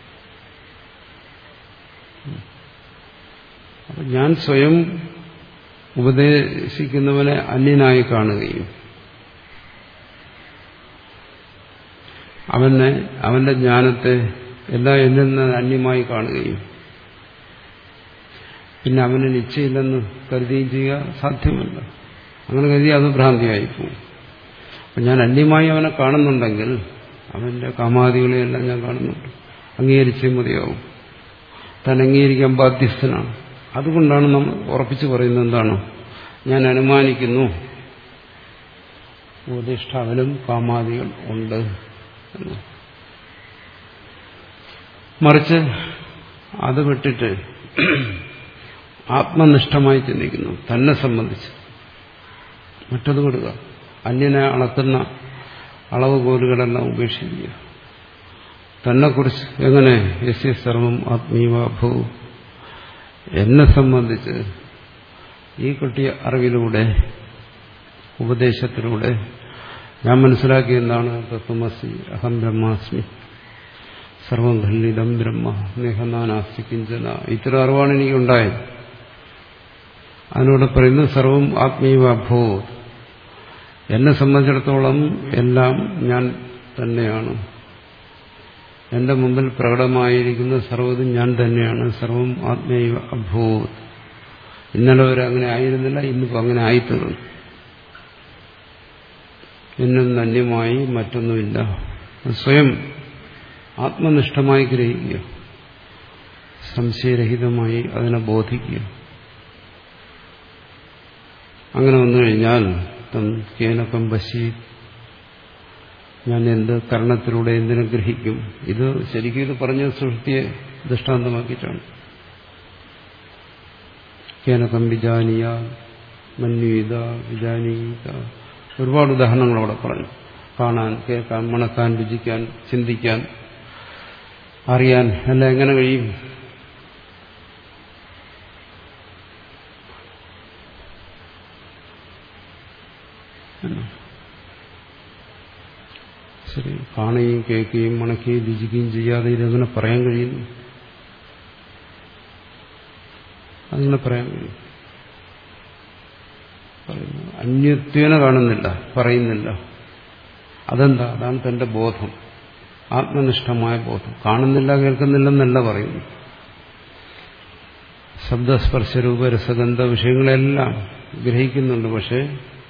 അപ്പം ഞാൻ സ്വയം ഉപദേശിക്കുന്നവനെ അന്യനായി കാണുകയും അവനെ അവന്റെ ജ്ഞാനത്തെ എല്ലാം എന്നിൽ നിന്ന് അന്യമായി കാണുകയും പിന്നെ അവന് നിശ്ചയില്ലെന്ന് കരുതുകയും ചെയ്യുക സാധ്യമല്ല. അങ്ങനെ കരുതി അത് ഭ്രാന്തിയായി പോകും. അപ്പം ഞാൻ അന്യമായി അവനെ കാണുന്നുണ്ടെങ്കിൽ അവന്റെ കാമാദികളെയെല്ലാം ഞാൻ കാണുന്നുണ്ട്, അംഗീകരിച്ചേ മതിയാവും. താൻ അംഗീകരിക്കാൻ ബാധ്യസ്ഥനാണ്. അതുകൊണ്ടാണ് നമ്മൾ ഉറപ്പിച്ചു പറയുന്നത് എന്താണ്, ഞാൻ അനുമാനിക്കുന്നു ഉപദേഷ്ടാവിലും കാമാദികൾ ഉണ്ട്. മറിച്ച് അത് വിട്ടിട്ട് ആത്മനിഷ്ഠമായി ചിന്തിക്കുന്നു, തന്നെ സംബന്ധിച്ച്. മറ്റത് വിടുക, അന്യനെ അളക്കുന്ന അളവ് കോലുകളെല്ലാം ഉപേക്ഷിക്കുക. തന്നെക്കുറിച്ച് എങ്ങനെ യസ്യ സർവം ആത്മീയ ഭൂ, എന്നെ സംബന്ധിച്ച് ഈ കിട്ടിയ അറിവിലൂടെ ഉപദേശത്തിലൂടെ ഞാൻ മനസ്സിലാക്കിയ എന്താണ്, തത്വമസി അഹം ബ്രഹ്മാസ്മി സർവം ഖണ്ഡിതം ബ്രഹ്മ നേഹനാനാസ്തി കിഞ്ചന. ഇത്തരം അറിവാണ് എനിക്കുണ്ടായത്. അതിനോട് പറയുന്നത് സർവം ആത്മീയ ഭൂ, എന്നെ സംബന്ധിച്ചിടത്തോളം എല്ലാം ഞാൻ തന്നെയാണ്. എന്റെ മുമ്പിൽ പ്രകടമായിരിക്കുന്ന സർവ്വതും ഞാൻ തന്നെയാണ്. സർവം ആത്മീയ അഭൂത്. ഇന്നലെ വരെ അങ്ങനെ ആയിരുന്നില്ല, ഇന്നിപ്പോൾ അങ്ങനെ ആയിത്തീർന്നു. എന്നിൽ നിന്ന് അന്യമായി മറ്റൊന്നുമില്ല. സ്വയം ആത്മനിഷ്ഠമായി ഗ്രഹിക്കുക, സംശയരഹിതമായി അതിനെ ബോധിക്കുക. അങ്ങനെ വന്നു കഴിഞ്ഞാൽ തം കേനകം വശി, ഞാൻ എന്ത് കർണത്തിലൂടെ എന്തിനെ ഗ്രഹിക്കും. ഇത് ശരിക്കും ഇത് പറഞ്ഞ സൃഷ്ടിയെ ദൃഷ്ടാന്തമാക്കിയിട്ടാണ്. കേനകം വിജാനീയ മന്യുത വിജാനീത, ഒരുപാട് ഉദാഹരണങ്ങൾ അവിടെ പറഞ്ഞു. കാണാൻ, കേൾക്കാൻ, മണക്കാൻ, രുചിക്കാൻ, ചിന്തിക്കാൻ, അറിയാൻ എല്ലാം എങ്ങനെ കഴിയും? ശരി, കാണുകയും കേൾക്കുകയും മണക്കുകയും രുചിക്കുകയും ചെയ്യാതെ ഇതെങ്ങനെ പറയാൻ കഴിയുന്നു? അങ്ങനെ പറയാൻ കഴിയും. പറയുന്നു അന്യത്വേന കാണുന്നില്ല, പറയുന്നില്ല. അതെന്താ? അതാണ് തന്റെ ബോധം, ആത്മനിഷ്ഠമായ ബോധം. കാണുന്നില്ല, കേൾക്കുന്നില്ലെന്നല്ല പറയുന്നു. ശബ്ദസ്പർശരൂപ രസഗന്ധ വിഷയങ്ങളെല്ലാം ഗ്രഹിക്കുന്നുണ്ട്, പക്ഷേ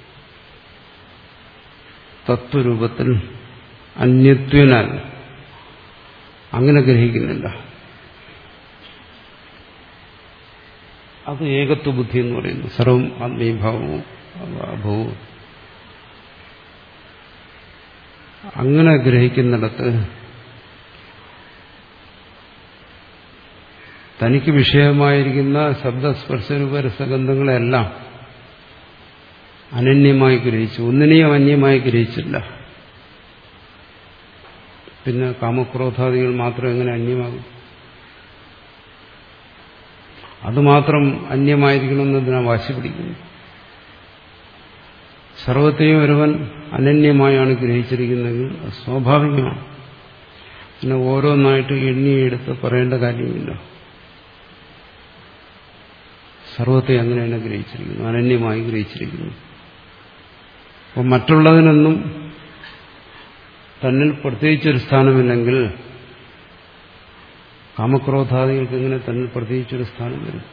തത്വരൂപത്തിൽ അന്യത്വനാൽ അങ്ങനെ ഗ്രഹിക്കുന്നില്ല. അത് ഏകത്വ ബുദ്ധി എന്ന് പറയുന്നു. സർവം ആത്മീയഭാവവും അഭവവും അങ്ങനെ ഗ്രഹിക്കുന്നിടത്ത് തനിക്ക് വിഷയമായിരിക്കുന്ന ശബ്ദസ്പർശരൂപ രസഗന്ധങ്ങളെല്ലാം അനന്യമായി ഗ്രഹിച്ചു, ഒന്നിനെയും അന്യമായി ഗ്രഹിച്ചില്ല. പിന്നെ കാമക്രോധാദികൾ മാത്രം എങ്ങനെ അന്യമാകും? അതുമാത്രം അന്യമായിരിക്കണമെന്നതിനാ വാശി പിടിക്കുന്നു. സർവത്തെയും ഒരുവൻ അനന്യമായാണ് ഗ്രഹിച്ചിരിക്കുന്നതെങ്കിൽ അത് സ്വാഭാവികമാണ്. പിന്നെ ഓരോന്നായിട്ട് എണ്ണിയെടുത്ത് പറയേണ്ട കാര്യമില്ല. സർവത്തെ അങ്ങനെയാണ് ഗ്രഹിച്ചിരിക്കുന്നു, അനന്യമായി ഗ്രഹിച്ചിരിക്കുന്നു. അപ്പം മറ്റുള്ളതിനൊന്നും തന്നിൽ പ്രത്യേകിച്ചൊരു സ്ഥാനമില്ലെങ്കിൽ കാമക്രോധാദികൾക്ക് എങ്ങനെ തന്നിൽ പ്രത്യേകിച്ചൊരു സ്ഥാനം വരും?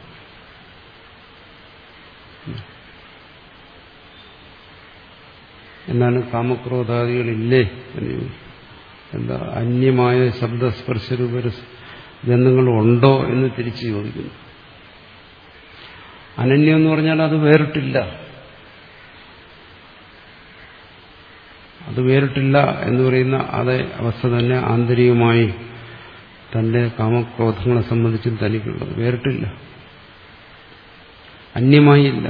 എന്നാലും കാമക്രോധാദികളില്ലേ എന്ന് എന്താ, അന്യമായ ശബ്ദസ്പർശരൂപ ഗന്ധങ്ങൾ ഉണ്ടോ എന്ന് തിരിച്ചു ചോദിക്കുന്നു. അനന്യം എന്ന് പറഞ്ഞാൽ അത് വേറിട്ടില്ല. അത് വേറിട്ടില്ല എന്ന് പറയുന്ന അതേ അവസ്ഥ തന്നെ ആന്തരികമായി തന്റെ കാമക്രോധങ്ങളെ സംബന്ധിച്ചും തനിക്കുള്ളത്. വേറിട്ടില്ല, അന്യമായില്ല.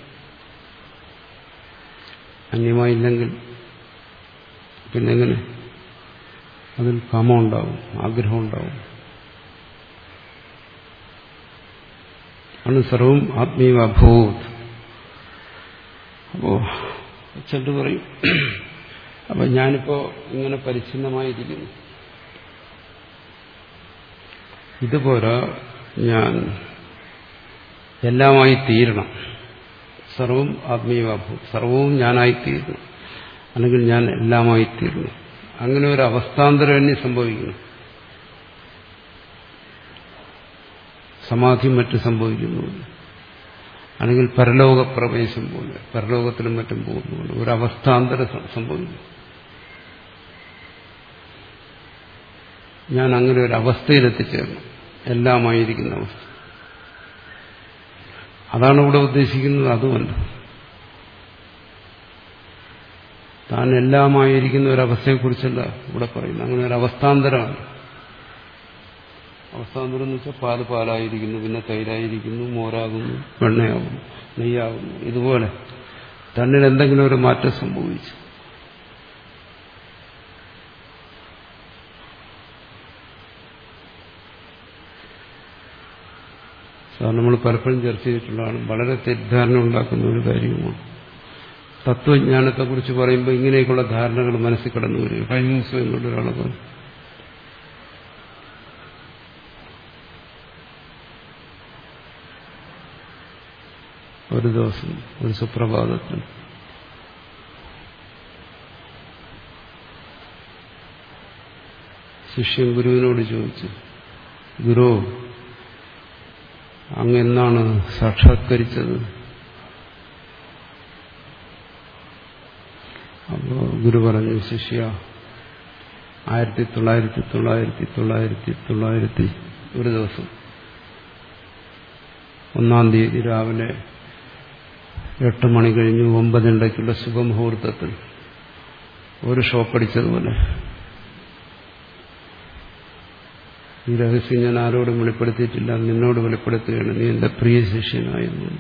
അന്യമായില്ലെങ്കിൽ പിന്നെങ്ങനെ അതിൽ കാമം ഉണ്ടാവും, ആഗ്രഹം ഉണ്ടാവും. ആണ് സർവം ആത്മീയ അഭൂത്. അപ്പോ ചെല്ലു പറയും, അപ്പം ഞാനിപ്പോൾ ഇങ്ങനെ പരിച്ഛിന്നമായിരിക്കുന്നു. ഇതുപോലെ ഞാൻ എല്ലാമായി തീരണം. സർവം ആത്മീയവാഭൂ, സർവവും ഞാനായിത്തീരുന്നു, അല്ലെങ്കിൽ ഞാൻ എല്ലാമായിത്തീരുന്നു. അങ്ങനെ ഒരു അവസ്ഥാന്തരം എന്നെ സംഭവിക്കുന്നു. സമാധിയും മറ്റും സംഭവിക്കുന്നു, അല്ലെങ്കിൽ പരലോക പ്രവേശം പോലെ പരലോകത്തിലും മറ്റും പോകുന്നു, ഒരു അവസ്ഥാന്തരം സംഭവിക്കുന്നു. ഞാൻ അങ്ങനെ ഒരു അവസ്ഥയിലെത്തിച്ചേർന്നു, എല്ലാമായിരിക്കുന്ന അവസ്ഥ. അതാണ് ഇവിടെ ഉദ്ദേശിക്കുന്നത്. അതുമല്ല, താൻ എല്ലാമായിരിക്കുന്ന ഒരവസ്ഥയെക്കുറിച്ചല്ല ഇവിടെ പറയുന്നത്. അങ്ങനെ ഒരു അവസ്ഥാന്തരമാണ്. അവസ്ഥാന്തരം എന്ന് വെച്ചാൽ പാല് പാലായിരിക്കുന്നു, പിന്നെ തൈരായിരിക്കുന്നു, മോരാകുന്നു, വെണ്ണയാകുന്നു, നെയ്യാകുന്നു. ഇതുപോലെ തന്നിൽ എന്തെങ്കിലും ഒരു മാറ്റം സംഭവിച്ചു. സാർ നമ്മൾ പലപ്പോഴും ചർച്ച ചെയ്തിട്ടുള്ളതാണ്. വളരെ തെറ്റിദ്ധാരണ ഉണ്ടാക്കുന്ന ഒരു കാര്യവുമാണ്. തത്വജ്ഞാനത്തെക്കുറിച്ച് പറയുമ്പോൾ ഇങ്ങനെയൊക്കെയുള്ള ധാരണകൾ മനസ്സിൽ കടന്നു വരിക. കഴിഞ്ഞ ദിവസം എന്നോട് ഒരാളെ പറഞ്ഞു, ഒരു ദിവസം ഒരു സുപ്രഭാതത്തിൽ ശിഷ്യൻ ഗുരുവിനോട് ചോദിച്ചു, ഗുരു, അങ്ങ് എന്നാണ് സാക്ഷാത്കരിച്ചത്? അപ്പോൾ ഗുരു പറഞ്ഞു, ശിഷ്യ, ആയിരത്തി തൊള്ളായിരത്തി തൊള്ളായിരത്തി തൊള്ളായിരത്തി തൊള്ളായിരത്തി ഒരു ദിവസം ഒന്നാം തീയതി രാവിലെ എട്ട് മണി കഴിഞ്ഞ് ഒമ്പതിണ്ടയ്ക്കുള്ള ശുഭമുഹൂർത്തത്തിൽ ഒരു ഷോക്കടിച്ചതുപോലെ. ഈ രഹസ്യം ഞാൻ ആരോടും വെളിപ്പെടുത്തിയിട്ടില്ല, നിന്നോട് വെളിപ്പെടുത്തുകയാണ്, നീ എന്റെ പ്രിയ ശിഷ്യനായതുകൊണ്ട്.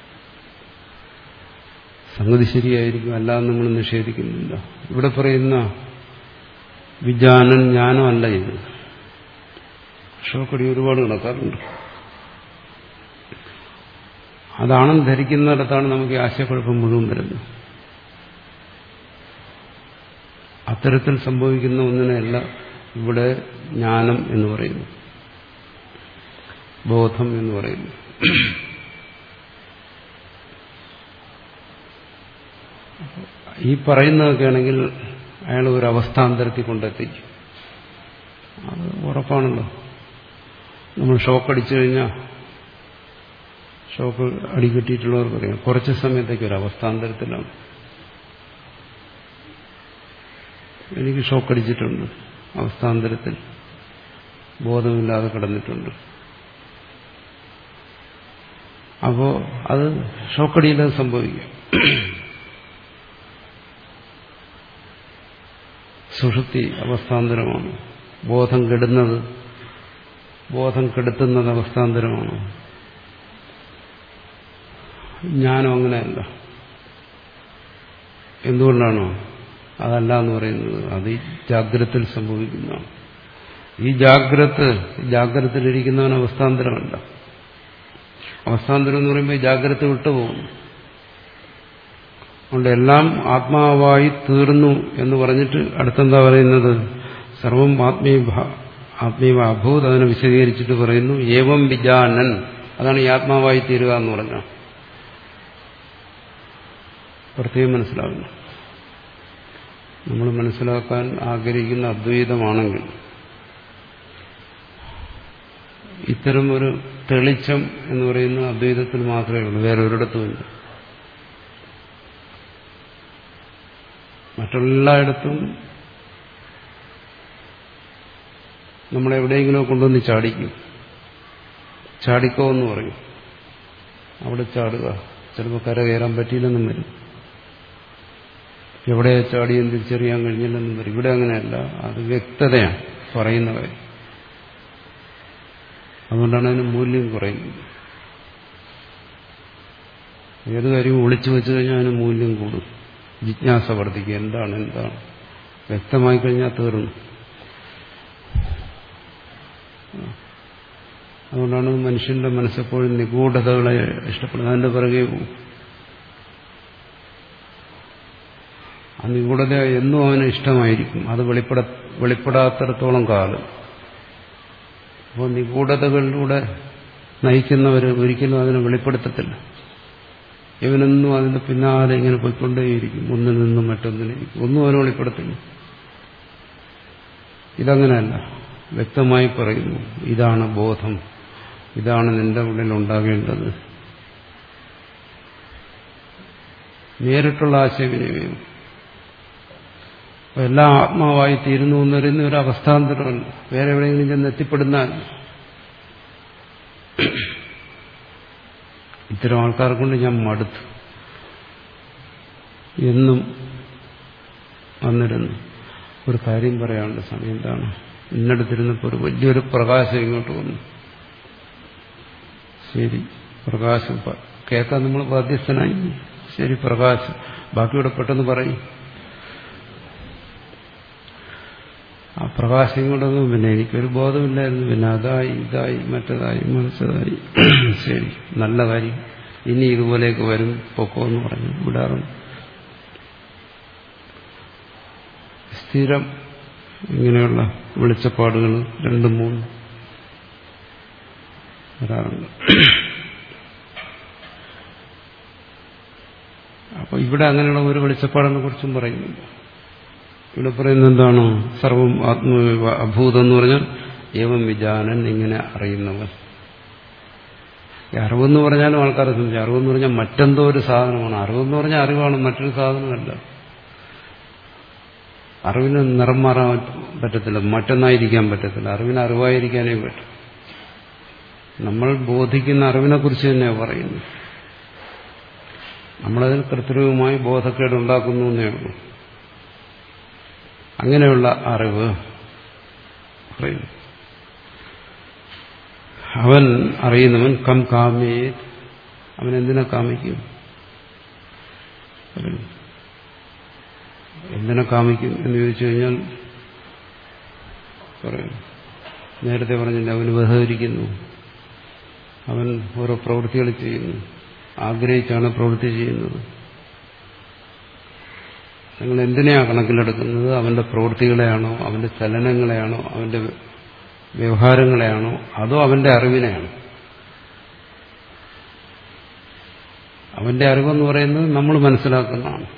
സംഗതി ശരിയായിരിക്കും, അല്ലാതെ നമ്മൾ നിഷേധിക്കുന്നില്ല. ഇവിടെ പറയുന്ന വിജാനൻ ജ്ഞാനം അല്ല ഇത്. ഷോക്കടി ഒരുപാട് നടക്കാറുണ്ട്. അതാണെന്ന് ധരിക്കുന്നിടത്താണ് നമുക്ക് ഈ ആശയക്കുഴപ്പം മുഴുവൻ വരുന്നത്. അത്തരത്തിൽ സംഭവിക്കുന്ന ഒന്നിനെയല്ല ഇവിടെ ജ്ഞാനം എന്ന് പറയുന്നു, ബോധം എന്ന് പറയുന്നു. ഈ പറയുന്നതൊക്കെ ആണെങ്കിൽ അയാൾ ഒരു അവസ്ഥാന്തരത്തിൽ കൊണ്ടെത്തിക്കും. അത് ഉറപ്പാണല്ലോ. നമ്മൾ ഷോക്കടിച്ചു കഴിഞ്ഞാൽ, ഷോക്ക് അടികിട്ടിയിട്ടുള്ളവർ പറയാം, കുറച്ച് സമയത്തേക്ക് ഒരു അവസ്ഥാന്തരത്തിലാണ്. എനിക്ക് ഷോക്കടിച്ചിട്ടുണ്ട്, അവസ്ഥാന്തരത്തിൽ ബോധമില്ലാതെ കിടന്നിട്ടുണ്ട്. അപ്പോൾ അത് ഷോക്കടിയില്ലാതെ സംഭവിക്കും. സുഷുപ്തി അവസ്ഥാന്തരമാണ്. ബോധം കെടുന്നത്, ബോധം കെടുത്തുന്നത് അവസ്ഥാന്തരമാണ്. ജ്ഞാനം അങ്ങനെയല്ല. എന്തുകൊണ്ടാണോ അതല്ല എന്ന് പറയുന്നത്? അത് ഈ ജാഗ്രതയിൽ സംഭവിക്കുന്നതാണ്. ഈ ജാഗ്രത ജാഗ്രതയിലിരിക്കുന്നവൻ അവസ്ഥാന്തരമല്ല. അവസ്ഥാന്തരം എന്ന് പറയുമ്പോൾ ജാഗ്രത വിട്ടുപോകുന്നു. അതുകൊണ്ട് എല്ലാം ആത്മാവായി തീർന്നു എന്ന് പറഞ്ഞിട്ട് അടുത്തെന്താ പറയുന്നത്? സർവം ആത്മീയ ആത്മീയ അഭൂത്. അതിനെ വിശദീകരിച്ചിട്ട് പറയുന്നു ഏവം വിജാനൻ. അതാണ് ഈ ആത്മാവായി തീരുക എന്ന് പറഞ്ഞാൽ. പ്രത്യേകം മനസ്സിലാകുന്നു. നമ്മൾ മനസ്സിലാക്കാൻ ആഗ്രഹിക്കുന്ന അദ്വൈതമാണെങ്കിൽ ഇത്തരം ഒരു തെളിച്ചം എന്ന് പറയുന്ന അദ്വൈതത്തിൽ മാത്രമേ ഉള്ളൂ, വേറെ ഒരിടത്തുമില്ല. മറ്റെല്ലായിടത്തും നമ്മളെവിടെയെങ്കിലും കൊണ്ടുവന്ന് ചാടിക്കും. ചാടിക്കോ എന്ന് പറയും. അവിടെ ചാടുക. ചിലപ്പോൾ കര കയറാൻ പറ്റിയില്ലെന്നും വരും. എവിടെ ചാടിയെന്ന് തിരിച്ചറിയാൻ കഴിഞ്ഞില്ലെന്നും വരും. ഇവിടെ അങ്ങനെയല്ല. അത് വ്യക്തതയാണ് പറയുന്ന കാര്യം. അതുകൊണ്ടാണ് അതിന് മൂല്യം കുറയുന്നത്. ഏത് കാര്യവും ഒളിച്ചു വെച്ചു കഴിഞ്ഞാൽ അതിന് മൂല്യം കൂടും. ജിജ്ഞാസ വർദ്ധിക്കുക. എന്താണ് എന്താണ് വ്യക്തമായി കഴിഞ്ഞാൽ തീർന്നു. അതുകൊണ്ടാണ് മനുഷ്യന്റെ മനസ്സെപ്പോഴും നിഗൂഢതകളെ ഇഷ്ടപ്പെടുന്നത്. അതിന്റെ പിറകെ പോകും. ആ നിഗൂഢത എന്നും അവന് ഇഷ്ടമായിരിക്കും. അത് വെളിപ്പെട വെളിപ്പെടാത്തിടത്തോളം കാലം. അപ്പോൾ നിഗൂഢതകളിലൂടെ നയിക്കുന്നവർ ഒരിക്കലും അതിനെ വെളിപ്പെടുത്തത്തില്ല. ഇവനൊന്നും അതിന്റെ പിന്നാലെ ഇങ്ങനെ പോയിക്കൊണ്ടേയിരിക്കും, ഒന്നിൽ നിന്നും മറ്റൊന്നിലേക്ക്. ഒന്നും അവന് വെളിപ്പെടുത്തില്ല. ഇതങ്ങനെയല്ല, വ്യക്തമായി പറയുന്നു, ഇതാണ് ബോധം, ഇതാണ് നിന്റെ ഉള്ളിൽ ഉണ്ടാകേണ്ടത്. നേരിട്ടുള്ള ആശയവിനിമയം. എല്ലാം ആത്മാവായി തീരുന്നു എന്ന് പറയുന്ന ഒരു അവസ്ഥാന്തരമല്ല, വേറെ എവിടെയെങ്കിലും ചെന്ന് എത്തിപ്പെടുന്നാൽ. ഇത്തരം ആൾക്കാരെ കൊണ്ട് ഞാൻ മടുത്തു എന്നും വന്നിരുന്നു. ഒരു കാര്യം പറയാനുള്ള സമയം എന്താണ്, ഇന്നടത്തിരുന്നപ്പോൾ ഒരു വലിയൊരു പ്രകാശം ഇങ്ങോട്ട് വന്നു. ശരി, പ്രകാശം കേൾക്കാൻ നമ്മൾ ബാധ്യസ്ഥനായി. ശരി, പ്രകാശം, ബാക്കിയുടെ പെട്ടെന്ന് പറയും. ആ പ്രകാശം കൊണ്ടൊന്നും പിന്നെ എനിക്കൊരു ബോധമില്ലായിരുന്നു. പിന്നെ അതായി ഇതായി മറ്റതായി മനസ്സതായി. ശരി, നല്ല കാര്യം, ഇനി ഇതുപോലെയൊക്കെ വരും, പൊക്കോ എന്ന് പറഞ്ഞു വിടാറുണ്ട്. സ്ഥിരം ഇങ്ങനെയുള്ള വെളിച്ചപ്പാടുകൾ രണ്ടും മൂന്നും വരാറുണ്ട്. അപ്പൊ ഇവിടെ അങ്ങനെയുള്ള ഒരു വെളിച്ചപ്പാടിനെ കുറിച്ചും പറയുന്നുണ്ട്. ഇവിടെ പറയുന്നത് എന്താണ്, സർവം ആത്മ അഭൂതം എന്ന് പറഞ്ഞാൽ ഏവം വിജാനൻ, ഇങ്ങനെ അറിയുന്നവൻ. ഈ അറിവെന്ന് പറഞ്ഞാലും ആൾക്കാരെ സംബന്ധിച്ച് അറിവെന്ന് പറഞ്ഞാൽ മറ്റെന്തോ ഒരു സാധനമാണ്. അറിവെന്ന് പറഞ്ഞാൽ അറിവാണ്, മറ്റൊരു സാധനമല്ല. അറിവിന് നിറം മാറാൻ പറ്റത്തില്ല, മറ്റൊന്നായിരിക്കാൻ പറ്റത്തില്ല. അറിവിന് അറിവായിരിക്കാനേ പറ്റും. നമ്മൾ ബോധിക്കുന്ന അറിവിനെ കുറിച്ച് തന്നെയാണ് പറയുന്നത്. നമ്മളതിൽ കൃത്രിമമായി ബോധക്കേട് ഉണ്ടാക്കുന്നു എന്നേ ഉള്ളൂ. അങ്ങനെയുള്ള അറിവ് പറയുന്നു. അവൻ അറിയുന്നവൻ കം കാമേ, അവൻ എന്തിനെ കാമിക്കും? എന്തിനെ കാമിക്കും എന്ന് ചോദിച്ചു കഴിഞ്ഞാൽ പറയും, നേരത്തെ പറഞ്ഞില്ല, അവൻ വ്യവഹരിക്കുന്നു, അവൻ ഓരോ പ്രവൃത്തികൾ ചെയ്യുന്നു, ആഗ്രഹിച്ചാണ് പ്രവൃത്തി ചെയ്യുന്നത്. നിങ്ങൾ എന്തിനെയാണ് കണക്കിലെടുക്കുന്നത്? അവന്റെ പ്രവൃത്തികളെയാണോ, അവന്റെ ചലനങ്ങളെയാണോ, അവന്റെ വ്യവഹാരങ്ങളെയാണോ, അതോ അവന്റെ അറിവിനെയാണോ? അവന്റെ അറിവെന്ന് പറയുന്നത് നമ്മൾ മനസ്സിലാക്കുന്നതാണ്.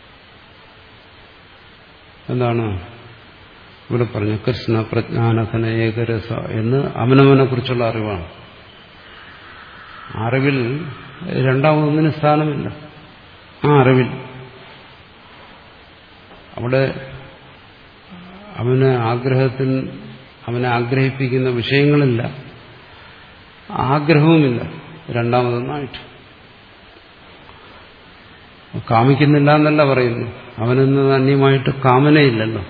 എന്താണ് ഇവിടെ പറഞ്ഞു? കൃഷ്ണ പ്രജ്ഞാനഘന ഏകരസ എന്ന് അവനവനെ കുറിച്ചുള്ള അറിവാണ്. അറിവിൽ രണ്ടാമതൊന്നിന് സ്ഥാനമില്ല. ആ അറിവിൽ അവിടെ അവന് ആഗ്രഹത്തിന് അവനെ ആഗ്രഹിപ്പിക്കുന്ന വിഷയങ്ങളില്ല, ആഗ്രഹവുമില്ല രണ്ടാമതൊന്നായിട്ട്. കാമിക്കുന്നില്ല എന്നല്ല പറയുന്നു, അവനെന്ന് അന്യമായിട്ട് കാമനയില്ലല്ലോ.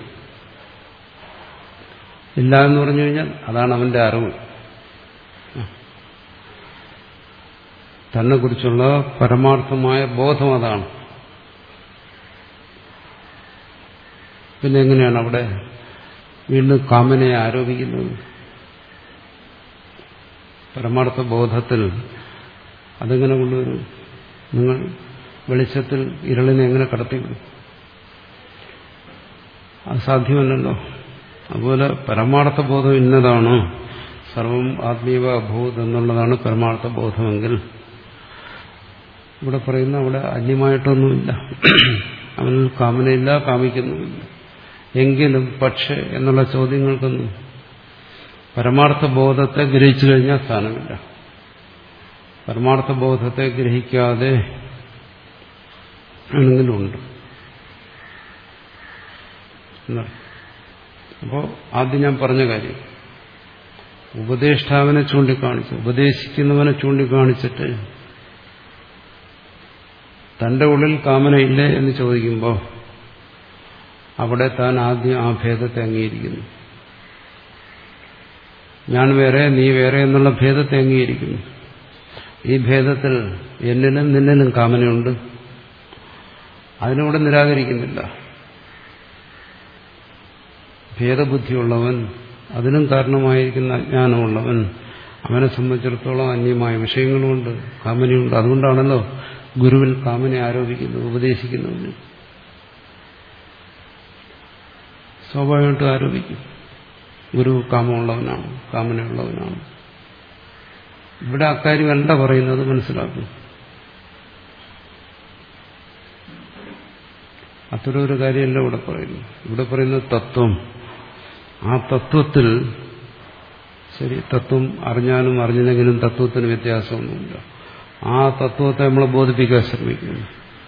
ഇല്ല എന്ന് പറഞ്ഞു കഴിഞ്ഞാൽ അതാണ് അവന്റെ അറിവ്. തന്നെക്കുറിച്ചുള്ള പരമാർത്ഥമായ ബോധം അതാണ്. പിന്നെ എങ്ങനെയാണ് അവിടെ വീണ്ടും കാമനയെ ആരോപിക്കുന്നത്? പരമാർത്ഥ ബോധത്തിൽ അതെങ്ങനെ കൊണ്ടുവരും? നിങ്ങൾ വെളിച്ചത്തിൽ ഇരുളിനെ എങ്ങനെ കടത്തിവിടും? അത് സാധ്യമല്ലല്ലോ. അതുപോലെ പരമാർത്ഥ ബോധം ഇന്നതാണ്, സർവം ആത്മീയ അഭൂത് എന്നുള്ളതാണ് പരമാർത്ഥ ബോധമെങ്കിൽ ഇവിടെ പറയുന്ന അവിടെ അന്യമായിട്ടൊന്നുമില്ല, അവനിൽ കാമനയില്ല, കാമിക്കുന്നുമില്ല. എങ്കിലും പക്ഷേ എന്നുള്ള ചോദ്യങ്ങൾക്കൊന്നും പരമാർത്ഥ ബോധത്തെ ഗ്രഹിച്ചു കഴിഞ്ഞാൽ സ്ഥാനമില്ല. പരമാർത്ഥ ബോധത്തെ ഗ്രഹിക്കാതെ ആണെങ്കിലും ഉണ്ട്. അപ്പോൾ ആദ്യം ഞാൻ പറഞ്ഞ കാര്യം, ഉപദേഷ്ടാവിനെ ചൂണ്ടിക്കാണിച്ചു, ഉപദേശിക്കുന്നവനെ ചൂണ്ടിക്കാണിച്ചിട്ട് തന്റെ ഉള്ളിൽ കാമനയില്ലേ എന്ന് ചോദിക്കുമ്പോൾ അവിടെ താൻ ആദ്യം ആ ഭേദത്തെ അംഗീകരിക്കുന്നു. ഞാൻ വേറെ നീ വേറെ എന്നുള്ള ഭേദത്തെ അംഗീകരിക്കുന്നു. ഈ ഭേദത്തിൽ എന്നിലും നിന്നിലും കാമനയുണ്ട്, അതിനൂടെ നിരാകരിക്കുന്നില്ല. ഭേദബുദ്ധിയുള്ളവൻ, അതിനും കാരണമായിരിക്കുന്ന അജ്ഞാനമുള്ളവൻ, അവനെ സംബന്ധിച്ചിടത്തോളം അന്യമായ വിഷയങ്ങളുമുണ്ട്, കാമനയുണ്ട്. അതുകൊണ്ടാണല്ലോ ഗുരുവിൽ കാമന ആരോപിക്കുന്നത് ഉപദേശിക്കുന്നവന്. സ്വാഭാവികമായിട്ടും ആരോപിക്കും. ഗുരു കാമമുള്ളവനാണ്, കാമനയുള്ളവനാണ്. ഇവിടെ അക്കാര്യമല്ല പറയുന്നത്, മനസ്സിലാക്കും. അത്തരമൊരു കാര്യമല്ല ഇവിടെ പറയുന്നു. ഇവിടെ പറയുന്നത് തത്വം. ആ തത്വത്തിൽ ശരി, തത്വം അറിഞ്ഞാലും അറിഞ്ഞില്ലെങ്കിലും തത്വത്തിന് വ്യത്യാസമൊന്നുമില്ല. ആ തത്വത്തെ നമ്മളെ ബോധിപ്പിക്കാൻ ശ്രമിക്കുന്നു.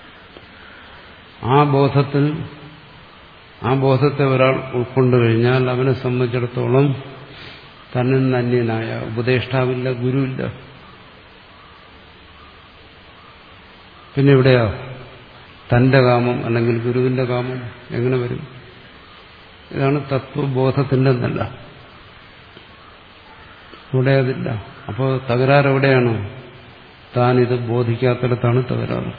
ആ ബോധത്തിൽ ആ ബോധത്തെ ഒരാൾ ഉൾക്കൊണ്ടു കഴിഞ്ഞാൽ അവനെ സംബന്ധിച്ചിടത്തോളം തന്നിൽ നിന്ന് അന്യനായ ഉപദേഷ്ടാവില്ല, ഗുരുവില്ല. പിന്നെ എവിടെയാ തന്റെ കാമം അല്ലെങ്കിൽ ഗുരുവിന്റെ കാമം എങ്ങനെ വരും? ഇതാണ് തത്വബോധത്തിന്റെ എന്നല്ല. ഇവിടെ അതില്ല. അപ്പോൾ തകരാറ് എവിടെയാണ്? താനിത് ബോധിക്കാത്തിടത്താണ് തകരാറ്.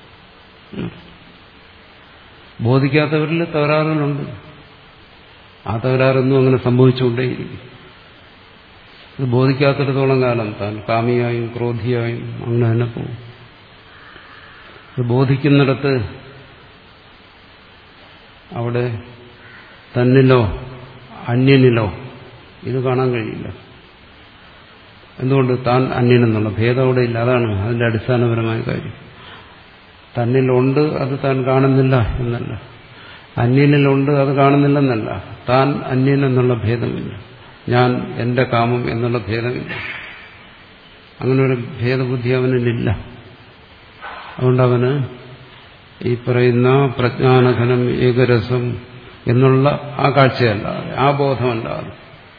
ബോധിക്കാത്തവരിൽ തകരാറുകളുണ്ട്. ആ തകരാറൊന്നും അങ്ങനെ സംഭവിച്ചുകൊണ്ടേയിരിക്കും. ഇത് ബോധിക്കാത്തിടത്തോളം കാലം താൻ കാമിയായും ക്രോധിയായും അങ്ങനെ തന്നെ പോകും. ഇത് ബോധിക്കുന്നിടത്ത് അവിടെ തന്നിലോ അന്യനിലോ ഇത് കാണാൻ കഴിയില്ല. എന്തുകൊണ്ട്? താൻ അന്യനെന്നുള്ള ഭേദം അവിടെ ഇല്ല. അതാണ് അതിന്റെ അടിസ്ഥാനപരമായ കാര്യം. തന്നിലുണ്ട്, അത് താൻ കാണുന്നില്ല എന്നല്ല. അന്യനിലുണ്ട്, അത് കാണുന്നില്ലെന്നല്ല. താൻ അന്യൻ എന്നുള്ള ഭേദമില്ല. ഞാൻ എന്റെ കാമം എന്നുള്ള ഭേദമില്ല. അങ്ങനെ ഒരു ഭേദബുദ്ധി അവനിലില്ല. അതുകൊണ്ട് അവന് ഈ പറയുന്ന പ്രജ്ഞാനഘനം ഏകരസം എന്നുള്ള ആ കാഴ്ചയല്ലാതെ, ആ ബോധമല്ലാതെ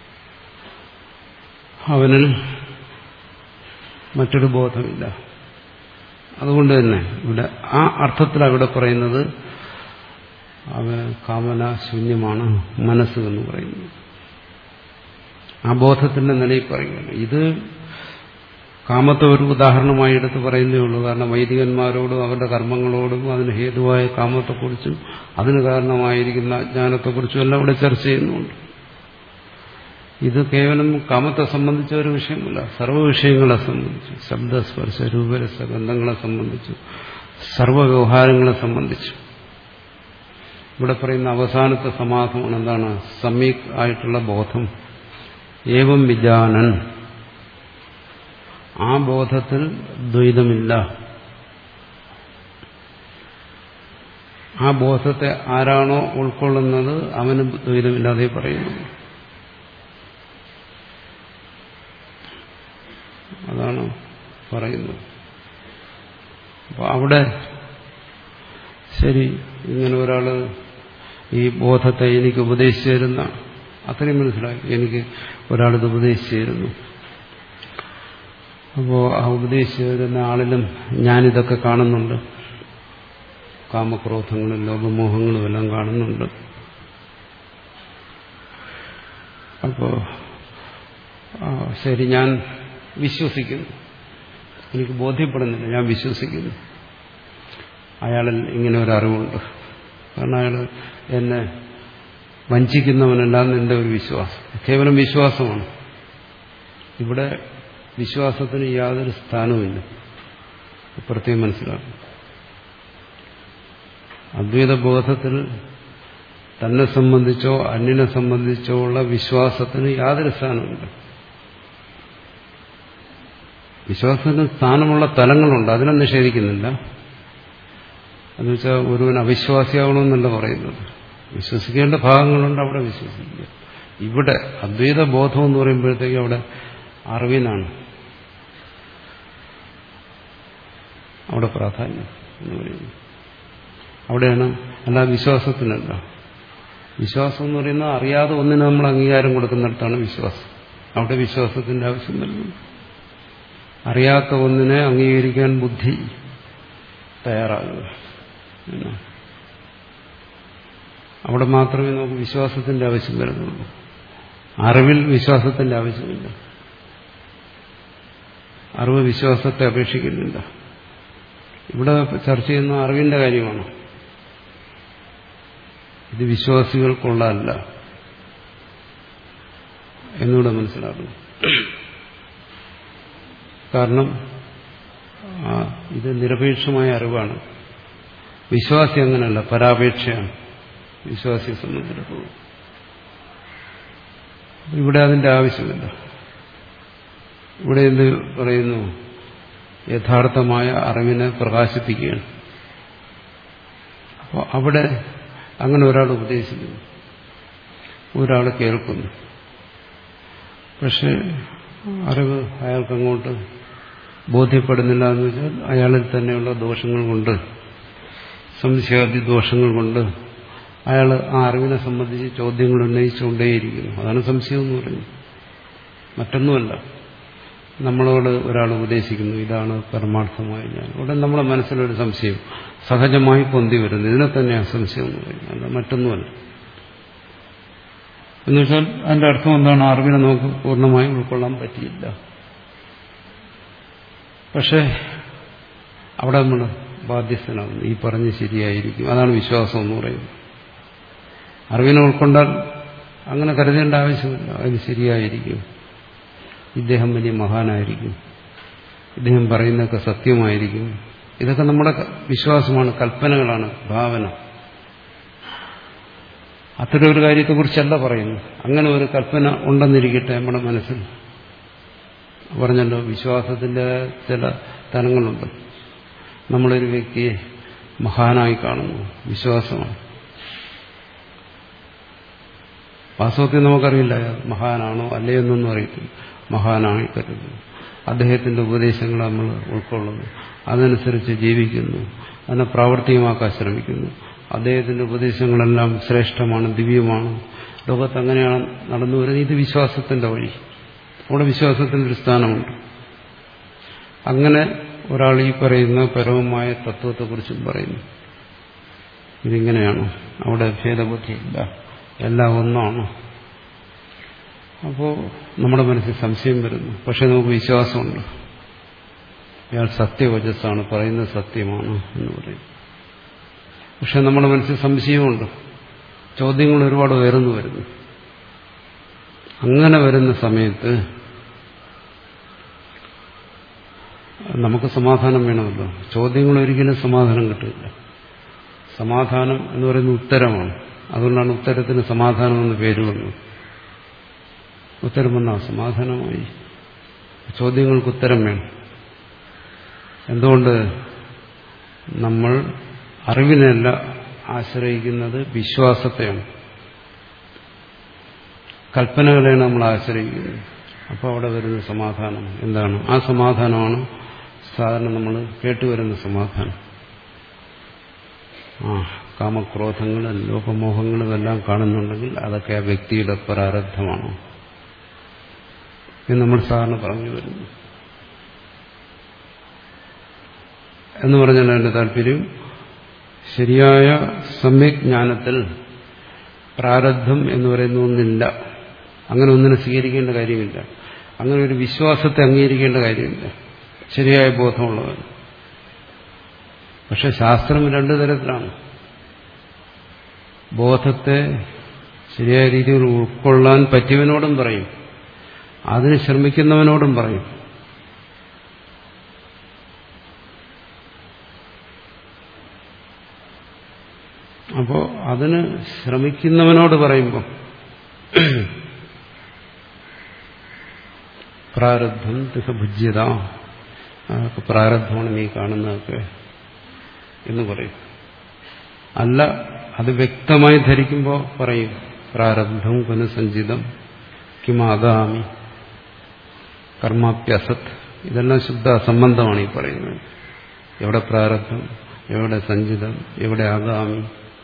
അവനിൽ മറ്റൊരു ബോധമില്ല. അതുകൊണ്ട് തന്നെ ഇവിടെ ആ അർത്ഥത്തിൽ അവിടെ പറയുന്നത് അവ കാമന ശൂന്യമാണ് മനസ്സ് എന്ന് പറയുന്നത്. ആ ബോധത്തിന്റെ നിലയിൽ പറയുകയാണ്. ഇത് കാമത്തെ ഒരു ഉദാഹരണമായി എടുത്ത് പറയുന്നേ ഉള്ളൂ. കാരണം വൈദികന്മാരോടും അവരുടെ കർമ്മങ്ങളോടും അതിന് ഹേതുവായ കാമത്തെക്കുറിച്ചും അതിന് കാരണമായിരിക്കുന്ന അജ്ഞാനത്തെക്കുറിച്ചും എല്ലാം ഇവിടെ ചർച്ച ചെയ്യുന്നുണ്ട്. ഇത് കേവലം കാമത്തെ സംബന്ധിച്ച ഒരു വിഷയമല്ല, സർവ്വ വിഷയങ്ങളെ സംബന്ധിച്ചു, ശബ്ദസ്പർശ രൂപരസ ഗന്ധങ്ങളെ സംബന്ധിച്ചു, സർവ്വ വ്യവഹാരങ്ങളെ സംബന്ധിച്ചു. ഇവിടെ പറയുന്ന അവസാനത്തെ സമാധമാണ് എന്താണ്? സമ്യക് ആയിട്ടുള്ള ബോധം. ഏവം വിജാനൻ, ആ ബോധത്തിൽ ദ്വൈതമില്ല. ആ ബോധത്തെ ആരാണോ ഉൾക്കൊള്ളുന്നത് അവന് ദ്വൈതമില്ലാതെ പറയുന്നു. അതാണ് പറയുന്നത്. അപ്പൊ അവിടെ ശരി, ഇങ്ങനെ ഒരാള് ഈ ബോധത്തെ എനിക്ക് ഉപദേശിച്ചു തരുന്ന, അത്രയും മനസ്സിലായി, എനിക്ക് ഒരാളിത് ഉപദേശിച്ചു തരുന്നു. അപ്പോൾ ആ ഉപദേശിച്ചു തരുന്ന ആളിലും ഞാനിതൊക്കെ കാണുന്നുണ്ട്. കാമക്രോധങ്ങളും ലോകമോഹങ്ങളും എല്ലാം കാണുന്നുണ്ട്. അപ്പോൾ ശരി, ഞാൻ വിശ്വസിക്കുന്നു, എനിക്ക് ബോധ്യപ്പെടുന്നില്ല, ഞാൻ വിശ്വസിക്കുന്നു അയാളിൽ ഇങ്ങനെ ഒരു അറിവുണ്ട്. കാരണം അയാൾ എന്നെ വഞ്ചിക്കുന്നവനല്ലാന്ന് എൻ്റെ ഒരു വിശ്വാസം, കേവലം വിശ്വാസമാണ്. ഇവിടെ വിശ്വാസത്തിന് യാതൊരു സ്ഥാനവുമില്ല, പ്രത്യേകം മനസ്സിലാക്കും. അദ്വൈത ബോധത്തിൽ തന്നെ സംബന്ധിച്ചോ അന്യനെ സംബന്ധിച്ചോ ഉള്ള വിശ്വാസത്തിന് യാതൊരു സ്ഥാനവുമില്ല. വിശ്വാസത്തിന് സ്ഥാനമുള്ള തലങ്ങളുണ്ട്, അതിനെ നിഷേധിക്കുന്നില്ല. എന്നുവെച്ചാൽ ഒരുവൻ അവിശ്വാസിയാവണമെന്നല്ല പറയുന്നത്. വിശ്വസിക്കേണ്ട ഭാഗങ്ങളുണ്ട്, അവിടെ വിശ്വസിക്കുക. ഇവിടെ അദ്വൈത ബോധം എന്ന് പറയുമ്പോഴത്തേക്ക് അവിടെ അറിവിനാണ് അവിടെ പ്രാധാന്യം എന്ന് പറയുന്നത്. അവിടെയാണ്, അല്ല വിശ്വാസത്തിനല്ല. വിശ്വാസം എന്ന് പറയുന്നത് അറിയാതെ ഒന്നിന് നമ്മൾ അംഗീകാരം കൊടുക്കുന്നിടത്താണ് വിശ്വാസം. അവിടെ വിശ്വാസത്തിന്റെ ആവശ്യം വരുന്നു. അറിയാത്ത ഒന്നിനെ അംഗീകരിക്കാൻ ബുദ്ധി തയ്യാറാകുക, അവിടെ മാത്രമേ നമുക്ക് വിശ്വാസത്തിന്റെ ആവശ്യം വരുന്നുള്ളൂ. അറിവിൽ വിശ്വാസത്തിന്റെ ആവശ്യമില്ല. അറിവ് വിശ്വാസത്തെ അപേക്ഷിക്കുന്നില്ല. ഇവിടെ ചർച്ച ചെയ്യുന്ന അറിവിന്റെ കാര്യമാണ്. ഇത് വിശ്വാസികൾക്കുള്ളതല്ല എന്നൂടെ മനസ്സിലാക്കണം. കാരണം ഇത് നിരപേക്ഷമായ അറിവാണ്. വിശ്വാസി അങ്ങനെയല്ല, പരാപേക്ഷയാണ് വിശ്വാസിയെ സംബന്ധിച്ചിടത്തോളം. ഇവിടെ അതിന്റെ ആവശ്യമില്ല. ഇവിടെ എന്ത് പറയുന്നു? യഥാർത്ഥമായ അറിവിനെ പ്രകാശിപ്പിക്കുകയാണ്. അപ്പോൾ അവിടെ അങ്ങനെ ഒരാൾ ഉപദേശിക്കുന്നു, ഒരാൾ കേൾക്കുന്നു. പക്ഷെ അറിവ് അയാൾക്കങ്ങോട്ട് ബോധ്യപ്പെടുന്നില്ല എന്ന് വെച്ചാൽ അയാളിൽ തന്നെയുള്ള ദോഷങ്ങൾ കൊണ്ട്, സംശയാദി ദോഷങ്ങൾ കൊണ്ട് അയാൾ ആ അറിവിനെ സംബന്ധിച്ച് ചോദ്യങ്ങൾ ഉന്നയിച്ചുകൊണ്ടേയിരിക്കുന്നു. അതാണ് സംശയം എന്ന് പറയുന്നത്, മറ്റൊന്നുമല്ല. നമ്മളോട് ഒരാൾ ഉപദേശിക്കുന്നു, ഇതാണ് പരമാർത്ഥമായ ഞാൻ. ഉടൻ നമ്മുടെ മനസ്സിലൊരു സംശയം സഹജമായി പൊന്തി വരുന്നു. ഇതിനെ തന്നെയാണ് സംശയം എന്ന് പറയുന്നത്, അല്ല മറ്റൊന്നുമല്ല. എന്നുവെച്ചാൽ അതിന്റെ അർത്ഥം എന്താണ്? അറിവിനെ നമുക്ക് പൂർണ്ണമായും ഉൾക്കൊള്ളാൻ പറ്റിയില്ല. പക്ഷെ അവിടെ നമ്മൾ ബാധ്യസ്ഥനാകുന്നു, ഈ പറഞ്ഞ് ശരിയായിരിക്കും. അതാണ് വിശ്വാസം എന്ന് പറയുന്നത്. അറിവിനെ ഉൾക്കൊണ്ടാൽ അങ്ങനെ കരുതേണ്ട ആവശ്യമില്ല, അതിന് ശരിയായിരിക്കും, ഇദ്ദേഹം വലിയ മഹാനായിരിക്കും, ഇദ്ദേഹം പറയുന്നതൊക്കെ സത്യമായിരിക്കും. ഇതൊക്കെ നമ്മുടെ വിശ്വാസമാണ്, കൽപ്പനകളാണ്, ഭാവന. അത്തരം ഒരു കാര്യത്തെക്കുറിച്ചല്ല പറയുന്നു. അങ്ങനെ ഒരു കൽപ്പന ഉണ്ടെന്നിരിക്കട്ടെ നമ്മുടെ മനസ്സിൽ. പറഞ്ഞല്ലോ, വിശ്വാസത്തിന്റെ ചില തലങ്ങളുണ്ട്. നമ്മളൊരു വ്യക്തിയെ മഹാനായി കാണുന്നു, വിശ്വാസമാണ്. വാസ്തവത്തിൽ നമുക്കറിയില്ല മഹാനാണോ അല്ലയോ എന്നൊന്നും അറിയത്തില്ല. മഹാനായി കരുതുന്നു, അദ്ദേഹത്തിന്റെ ഉപദേശങ്ങൾ നമ്മൾ ഉൾക്കൊള്ളുന്നു, അതനുസരിച്ച് ജീവിക്കുന്നു, അതിനെ പ്രാവർത്തികമാക്കാൻ ശ്രമിക്കുന്നു. അദ്ദേഹത്തിന്റെ ഉപദേശങ്ങളെല്ലാം ശ്രേഷ്ഠമാണ്, ദിവ്യമാണ്, ലോകത്ത് അങ്ങനെയാണ് നടന്നു വരുന്നത്. ഇത് വിശ്വാസത്തിന്റെ വഴി. അവിടെ വിശ്വാസത്തിന്റെ ഒരു സ്ഥാനമുണ്ട്. അങ്ങനെ ഒരാൾ ഈ പറയുന്ന പരമമായ തത്വത്തെക്കുറിച്ചും പറയുന്നു. ഇതിങ്ങനെയാണ്, അവിടെ ഭേദബുദ്ധിയില്ല, എല്ലാം ഒന്നാണ്. അപ്പോൾ നമ്മുടെ മനസ്സിൽ സംശയം വരുന്നു. പക്ഷെ നമുക്ക് വിശ്വാസമുണ്ട്, ഇയാൾ സത്യവചസ്സാണ്, പറയുന്നത് സത്യമാണ് എന്ന് പറയും. പക്ഷെ നമ്മുടെ മനസ്സിൽ സംശയമുണ്ട്, ചോദ്യങ്ങൾ ഒരുപാട് ഉയർന്നു വരുന്നു. അങ്ങനെ വരുന്ന സമയത്ത് നമുക്ക് സമാധാനം വേണമല്ലോ. ചോദ്യങ്ങൾ ഒരിക്കലും സമാധാനം കിട്ടില്ല. സമാധാനം എന്ന് പറയുന്നത് ഉത്തരമാണ്. അതുകൊണ്ടാണ് ഉത്തരത്തിന് സമാധാനം എന്ന് പേര് വന്നത്. ഉത്തരം വന്നാൽ സമാധാനമായി. ചോദ്യങ്ങൾക്ക് ഉത്തരം വേണം. എന്തുകൊണ്ട്? നമ്മൾ അറിവിനല്ല ആശ്രയിക്കുന്നത്, വിശ്വാസത്തെയാണ്, കൽപ്പനകളെയാണ് നമ്മൾ ആശ്രയിക്കുന്നത്. അപ്പോൾ അവിടെ വരുന്ന സമാധാനം എന്താണ്? ആ സമാധാനമാണ് സാധാരണ നമ്മൾ കേട്ടുവരുന്ന സമാധാനം. ആ കാമക്രോധങ്ങളും ലോകമോഹങ്ങളും എല്ലാം കാണുന്നുണ്ടെങ്കിൽ അതൊക്കെ ആ വ്യക്തിയുടെ പ്രാരബ്ധമാണ് എന്ന് നമ്മൾ സാധാരണ പറഞ്ഞു വരുന്നു. എന്ന് പറഞ്ഞാൽ അതിന്റെ താല്പര്യം, ശരിയായ സമ്യക് ജ്ഞാനത്തിൽ പ്രാരബ്ധം എന്ന് പറയുന്ന ഒന്നില്ല. അങ്ങനെ ഒന്നിനെ സ്വീകരിക്കേണ്ട കാര്യമില്ല. അങ്ങനെ ഒരു വിശ്വാസത്തെ അംഗീകരിക്കേണ്ട കാര്യമില്ല, ശരിയായ ബോധമുള്ളവർ. പക്ഷെ ശാസ്ത്രം രണ്ടു തരത്തിലാണ്. ബോധത്തെ ശരിയായ രീതിയിൽ ഉൾക്കൊള്ളാൻ പറ്റിയവനോടും പറയും, അതിന് ശ്രമിക്കുന്നവനോടും പറയും. അപ്പോൾ അതിന് ശ്രമിക്കുന്നവനോട് പറയുമ്പോൾ പ്രാരബ്ധം തിസഭുജ്യത, അതൊക്കെ പ്രാരബ്ധമാണ് നീ കാണുന്നതൊക്കെ എന്ന് പറയും. അല്ല, അത് വ്യക്തമായി ധരിക്കുമ്പോൾ പറയും പ്രാരബ്ധം പുനഃസഞ്ചിതം കിമാഗാമി കർമാപ്യസത്. ഇതെല്ലാം ശുദ്ധ അസംബന്ധമാണ് ഈ പറയുന്നത്. എവിടെ പ്രാരബ്ധം, എവിടെ സഞ്ചിതം, എവിടെ ആഗാമി?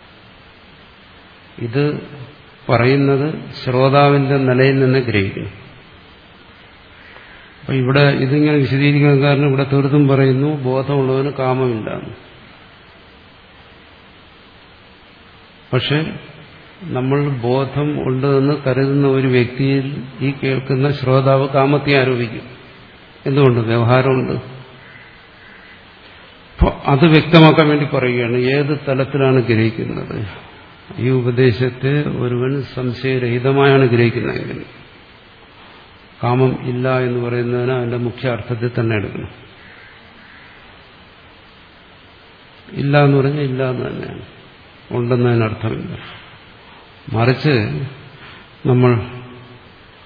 ഇത് പറയുന്നത് ശ്രോതാവിന്റെ നിലയിൽ നിന്ന് ഗ്രഹിക്കുന്നു. അപ്പൊ ഇവിടെ ഇതിങ്ങനെ വിശദീകരിക്കാൻ കാരണം ഇവിടെ തീർത്തും പറയുന്നു ബോധമുള്ളവന് കാമമില്ല. പക്ഷെ നമ്മൾ ബോധം ഉണ്ടെന്ന് കരുതുന്ന ഒരു വ്യക്തിയിൽ ഈ കേൾക്കുന്ന ശ്രോതാവ് കാമത്തെ ആരോപിക്കും. എന്തുകൊണ്ട്? വ്യവഹാരമുണ്ട്. അപ്പോൾ അത് വ്യക്തമാക്കാൻ വേണ്ടി പറയുകയാണ് ഏത് തലത്തിലാണ് ഗ്രഹിക്കുന്നത്. ഈ ഉപദേശത്തെ ഒരുവൻ സംശയരഹിതമായാണ് ഗ്രഹിക്കുന്നതെങ്കിൽ കാമം ഇല്ല എന്ന് പറയുന്നതിന് അതിന്റെ മുഖ്യ അർത്ഥത്തിൽ തന്നെ എടുക്കണം. ഇല്ല എന്ന് പറഞ്ഞാൽ ഇല്ല എന്ന് തന്നെയാണ്, ഉണ്ടെന്നതിനർത്ഥമില്ല. മറിച്ച് നമ്മൾ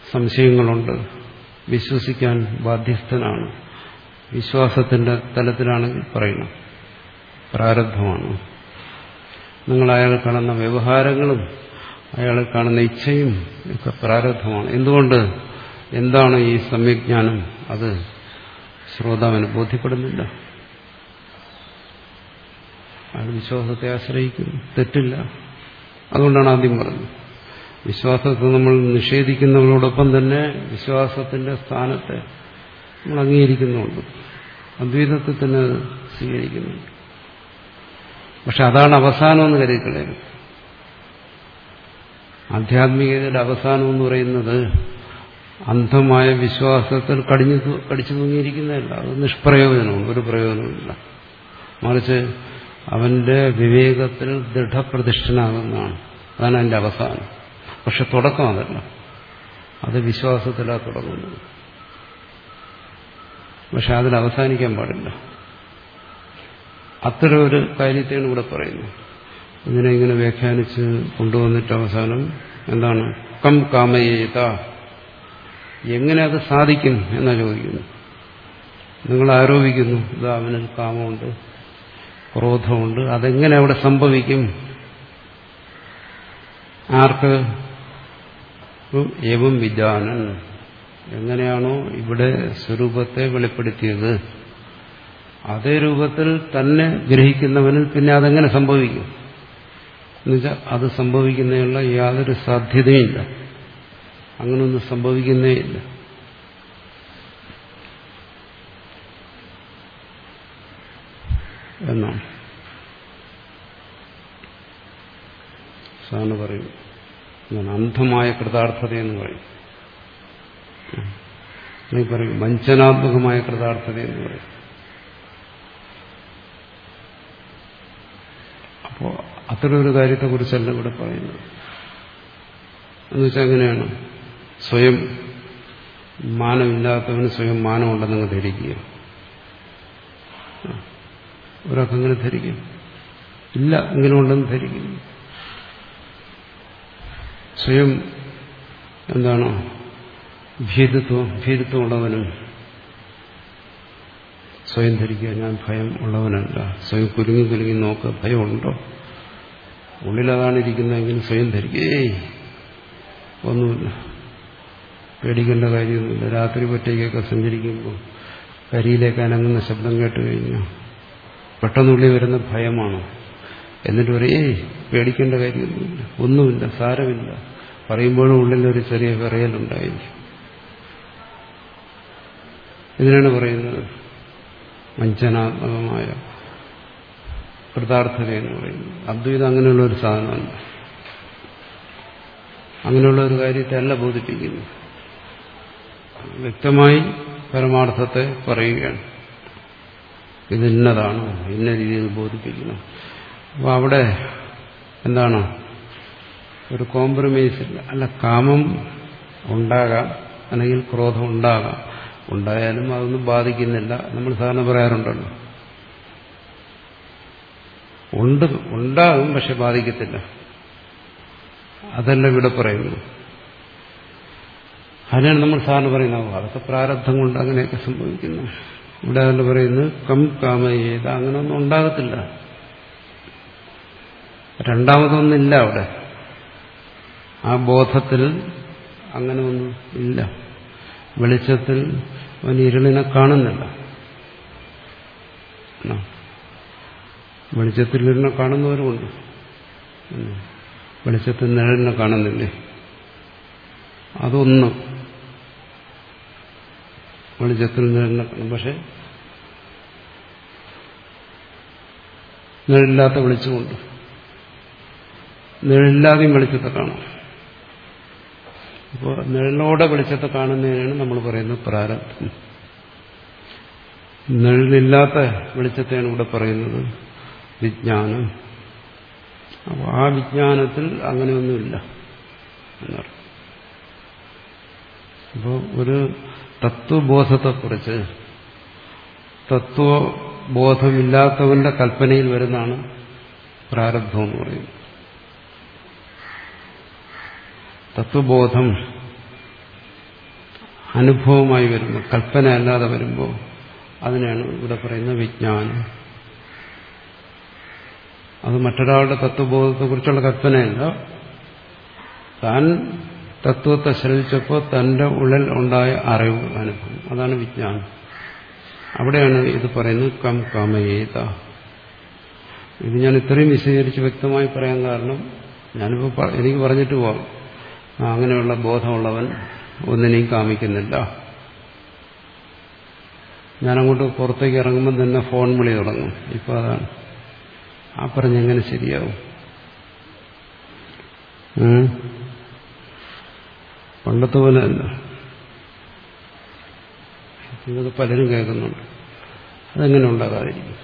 സംശയങ്ങളുണ്ട്, വിശ്വസിക്കാൻ ബാധ്യസ്ഥനാണ്. വിശ്വാസത്തിന്റെ തലത്തിലാണെങ്കിൽ പറയണം പ്രാരബ്ധമാണ്. നിങ്ങൾ അയാൾ കാണുന്ന വ്യവഹാരങ്ങളും അയാൾ കാണുന്ന ഇച്ഛയും ഒക്കെ പ്രാരബ്ധമാണ്. എന്തുകൊണ്ട്? എന്താണ് ഈ സമ്യജ്ഞാനം? അത് ശ്രോതാവിന് ബോധ്യപ്പെടുന്നില്ല. അയാൾ വിശ്വാസത്തെ ആശ്രയിക്കുന്നു, തെറ്റില്ല. അതുകൊണ്ടാണ് ആദ്യം പറഞ്ഞത് വിശ്വാസത്തെ നമ്മൾ നിഷേധിക്കുന്നതിനോടൊപ്പം തന്നെ വിശ്വാസത്തിന്റെ സ്ഥാനത്തെ നമ്മൾ അംഗീകരിക്കുന്നുണ്ട്, അദ്വൈതത്തിൽ തന്നെ സ്വീകരിക്കുന്നുണ്ട്. പക്ഷെ അതാണ് അവസാനമെന്ന് കരുതിക്കളയരുത്. ആധ്യാത്മികതയുടെ അവസാനം എന്ന് പറയുന്നത് അന്ധമായ വിശ്വാസത്തിൽ കടിഞ്ഞു കടിച്ചു തൂങ്ങിയിരിക്കുന്നതല്ല. അത് നിഷ്പ്രയോജനമാണ്, ഒരു പ്രയോജനമില്ല. മറിച്ച് അവന്റെ വിവേകത്തിൽ ദൃഢപ്രതിഷ്ഠനാകുന്നതാണ്. അതാണ് അതിന്റെ അവസാനം. പക്ഷെ തുടക്കം അതല്ല, അത് വിശ്വാസത്തിലാണ് തുടങ്ങുന്നത്. പക്ഷെ അതിൽ അവസാനിക്കാൻ പാടില്ല. അത്തരം ഒരു കാര്യത്തെയാണ് ഇവിടെ പറയുന്നത്. ഇതിനെ ഇങ്ങനെ വ്യാഖ്യാനിച്ച് കൊണ്ടുവന്നിട്ട് അവസാനം എന്താണ്? കം കാമയേത, എങ്ങനെ അത് സാധിക്കും എന്നാ ചോദിക്കുന്നു. നിങ്ങൾ ആരോപിക്കുന്നു ഇത് അവനിൽ കാമമുണ്ട്, ക്രോധമുണ്ട്, അതെങ്ങനെ അവിടെ സംഭവിക്കും? ആർക്ക്? ഏവം വിജാനൻ, എങ്ങനെയാണോ ഇവിടെ സ്വരൂപത്തെ വെളിപ്പെടുത്തിയത് അതേ രൂപത്തിൽ തന്നെ ഗ്രഹിക്കുന്നവനിൽ പിന്നെ അതെങ്ങനെ സംഭവിക്കും എന്നുവെച്ചാൽ അത് സംഭവിക്കുന്നതിനുള്ള യാതൊരു സാധ്യതയില്ല. അങ്ങനൊന്നും സംഭവിക്കുന്നേയില്ല. എന്നാണ് സാറിന് പറയും. അന്ധമായ കൃതാർത്ഥതയെന്ന് പറയും. നീ പറയും വഞ്ചനാത്മകമായ കൃതാർത്ഥതയെന്ന് പറയും. അപ്പോൾ അത്തരം ഒരു കാര്യത്തെക്കുറിച്ചല്ല ഇവിടെ പറയുന്നത്. എന്നുവെച്ചാൽ എങ്ങനെയാണ്? സ്വയം മാനമില്ലാത്തവന് സ്വയം മാനമുണ്ടെന്നങ്ങ് ധരിക്കുക. ഒരാൾക്കങ്ങനെ ധരിക്കും. ഇല്ല, ഇങ്ങനെ ഉണ്ടെന്ന് ധരിക്കുന്നു. സ്വയം എന്താണ് ഭീരുത്വം ഭീരുത്വമുള്ളവനും സ്വയം ധരിക്കുക ഞാൻ ഭയം ഉള്ളവനല്ല. സ്വയം കുലുങ്ങി കുലുങ്ങി നോക്കുക, ഭയമുണ്ടോ? ഉള്ളിലതാണ് ഇരിക്കുന്നതെങ്കിലും സ്വയം ധരിക്കുക ഏയ് ഒന്നുമില്ല, പേടിക്കേണ്ട കാര്യമൊന്നുമില്ല. രാത്രി ഒറ്റയ്ക്കൊക്കെ സഞ്ചരിക്കുമ്പോൾ കരിയിലേക്ക് അനങ്ങുന്ന ശബ്ദം കേട്ട് കഴിഞ്ഞാൽ പെട്ടെന്നുള്ളിൽ വരുന്ന ഭയമാണ്. എന്നിട്ട് പറയും ഏയ് പേടിക്കേണ്ട കാര്യമൊന്നുമില്ല, ഒന്നുമില്ല, സാരമില്ല. പറയുമ്പോഴും ഉള്ളിലൊരു ചെറിയ വിറയലുണ്ടായിരിക്കും. ഇതിനാണ് പറയുന്നത് വഞ്ചനാത്മകമായ കൃതാർത്ഥത എന്ന് പറയുന്നത്. അദ്വൈതം അങ്ങനെയുള്ള ഒരു സാധനമല്ല, അങ്ങനെയുള്ള ഒരു കാര്യത്തെ അല്ല ബോധിപ്പിക്കുന്നു. വ്യക്തമായി പരമാർത്ഥത്തെ പറയുകയാണ്. ഇത് ഇന്നതാണ്, ഇന്ന രീതിയിൽ ബോധിപ്പിക്കണം. അപ്പോൾ അവിടെ എന്താണ്? ഒരു കോംപ്രമൈസ് ഇല്ല. അല്ല, കാമം ഉണ്ടാകാം, അല്ലെങ്കിൽ ക്രോധം ഉണ്ടാകാം. ഉണ്ടായാലും അതൊന്നും ബാധിക്കുന്നില്ല. നമ്മൾ സാധാരണ പറയാറുണ്ടല്ലോ, ഉണ്ട് ഉണ്ടാകും പക്ഷെ ബാധിക്കത്തില്ല. അതല്ല ഇവിടെ പറയുന്നു. അതിനാണ് നമ്മൾ സാധാരണ പറയുന്നത് അതൊക്കെ പ്രാരബ്ധം കൊണ്ട് അങ്ങനെയൊക്കെ സംഭവിക്കുന്നു. ഇവിടെ അതല്ല പറയുന്നത് കം കാമയേത, അങ്ങനെയൊന്നും ഉണ്ടാകത്തില്ല. രണ്ടാമതൊന്നില്ല അവിടെ. ആ ബോധത്തിൽ അങ്ങനെ ഒന്നും ഇല്ല. വെളിച്ചത്തിൽ അവൻ ഇരുളിനെ കാണുന്നില്ല. വെളിച്ചത്തിൽ ഇരുളിനെ കാണുന്നവരുമുണ്ട്, വെളിച്ചത്തിൽ നിഴലിനെ കാണുന്നില്ലേ? അതൊന്ന് വെളിച്ചത്തിൽ നിഴലിനെ കാണും, പക്ഷെ നിഴലില്ലാത്ത വെളിച്ചമുണ്ട്. നിഴലില്ലാതെയും വെളിച്ചത്തെ കാണാം. അപ്പോൾ നിഴലോടെ വെളിച്ചത്തെ കാണുന്നതിനാണ് നമ്മൾ പറയുന്നത് പ്രാരബ്ധം. നിഴലില്ലാത്ത വെളിച്ചത്തെയാണ് ഇവിടെ പറയുന്നത് വിജ്ഞാനം. അപ്പോൾ ആ വിജ്ഞാനത്തിൽ അങ്ങനെയൊന്നുമില്ല എന്നർത്ഥം. അപ്പോൾ ഒരു തത്വബോധത്തെക്കുറിച്ച് തത്വബോധമില്ലാത്തവന്റെ കൽപ്പനയിൽ വരുന്നതാണ് പ്രാരബ്ധം എന്ന് പറയുന്നത്. തത്വബോധം അനുഭവമായി വരുമ്പോൾ, കൽപ്പന അല്ലാതെ വരുമ്പോൾ അതിനാണ് ഇവിടെ പറയുന്ന വിജ്ഞാനം. അത് മറ്റൊരാളുടെ തത്വബോധത്തെക്കുറിച്ചുള്ള കൽപ്പനയല്ല. താൻ തത്വത്തെ ശ്രവിച്ചപ്പോൾ തന്റെ ഉള്ളിൽ ഉണ്ടായ അറിവ്, അനുഭവം, അതാണ് വിജ്ഞാനം. അവിടെയാണ് ഇത് പറയുന്നത് കം കാമയേത. ഇത് ഞാൻ ഇത്രയും വിശദീകരിച്ച് വ്യക്തമായി പറയാൻ കാരണം, ഞാനിപ്പോൾ എനിക്ക് പറഞ്ഞിട്ട് പോവാം, അങ്ങനെയുള്ള ബോധമുള്ളവൻ ഒന്നിനെയും കാമിക്കുന്നില്ല. ഞാനങ്ങോട്ട് പുറത്തേക്ക് ഇറങ്ങുമ്പോൾ തന്നെ ഫോൺ വിളി തുടങ്ങും. ഇപ്പൊ അതാണ് ആ പറഞ്ഞെങ്ങനെ ശരിയാവും? പണ്ടത്തെ പോലെ അല്ല. ഇതൊക്കെ പലരും കേൾക്കുന്നുണ്ട്. അതെങ്ങനെ ഉണ്ടാകാതിരിക്കും?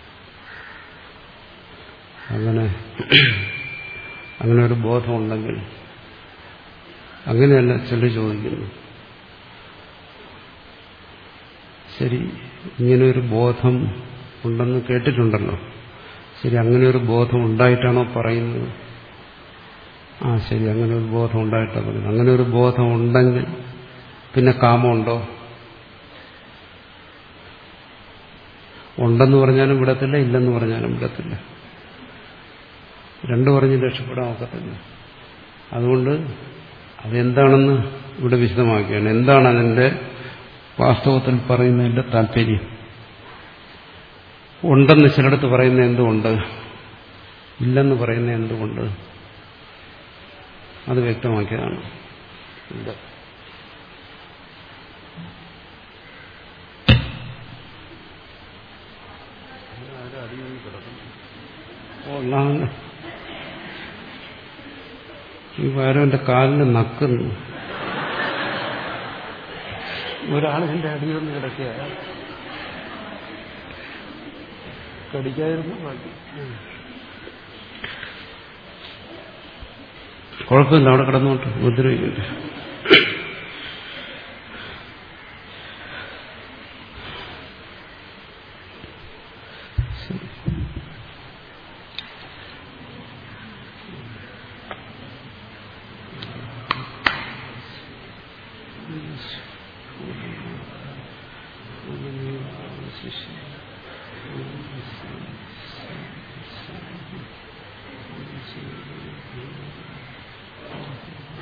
അങ്ങനെ അങ്ങനെ ഒരു ബോധമുണ്ടെങ്കിൽ, അങ്ങനെയല്ല ചിലർ ചോദിക്കുന്നു, ശരി ഇങ്ങനെ ഒരു ബോധം ഉണ്ടെന്ന് കേട്ടിട്ടുണ്ടല്ലോ, ശരി അങ്ങനെ ഒരു ബോധം ഉണ്ടായിട്ടാണോ പറയുന്നത്? ആ ശരി, അങ്ങനെ ഒരു ബോധം ഉണ്ടായിട്ടാണ് പറയുന്നത്. അങ്ങനെ ഒരു ബോധം ഉണ്ടെങ്കിൽ പിന്നെ കാമമുണ്ടോ? ഉണ്ടെന്ന് പറഞ്ഞാലും വിടത്തില്ല, ഇല്ലെന്ന് പറഞ്ഞാലും വിടത്തില്ല. രണ്ടു പറഞ്ഞ് രക്ഷപ്പെടാൻ ഒക്കത്തില്ല. അതുകൊണ്ട് അതെന്താണെന്ന് ഇവിടെ വിശദമാക്കുകയാണ്. എന്താണ് അതിന്റെ വാസ്തവത്തിൽ പറയുന്നതിന്റെ താല്പര്യം? ഉണ്ടെന്ന് ചിലടത്ത് പറയുന്ന എന്തുകൊണ്ട്, ഇല്ലെന്ന് പറയുന്ന എന്തുകൊണ്ട്, അത് വ്യക്തമാക്കിയതാണ്. ഒന്നാമത് ഈ വയറവന്റെ കാലിന് നക്കുന്നു. ഒരാളിന്റെ അടിയൊന്ന് കിടക്കുക, കടിക്കാതിരുന്ന ബാക്കി കുഴപ്പമില്ല, അവിടെ കിടന്നോട്ട് ഉപദ്രവിക്കില്ല. ശരി.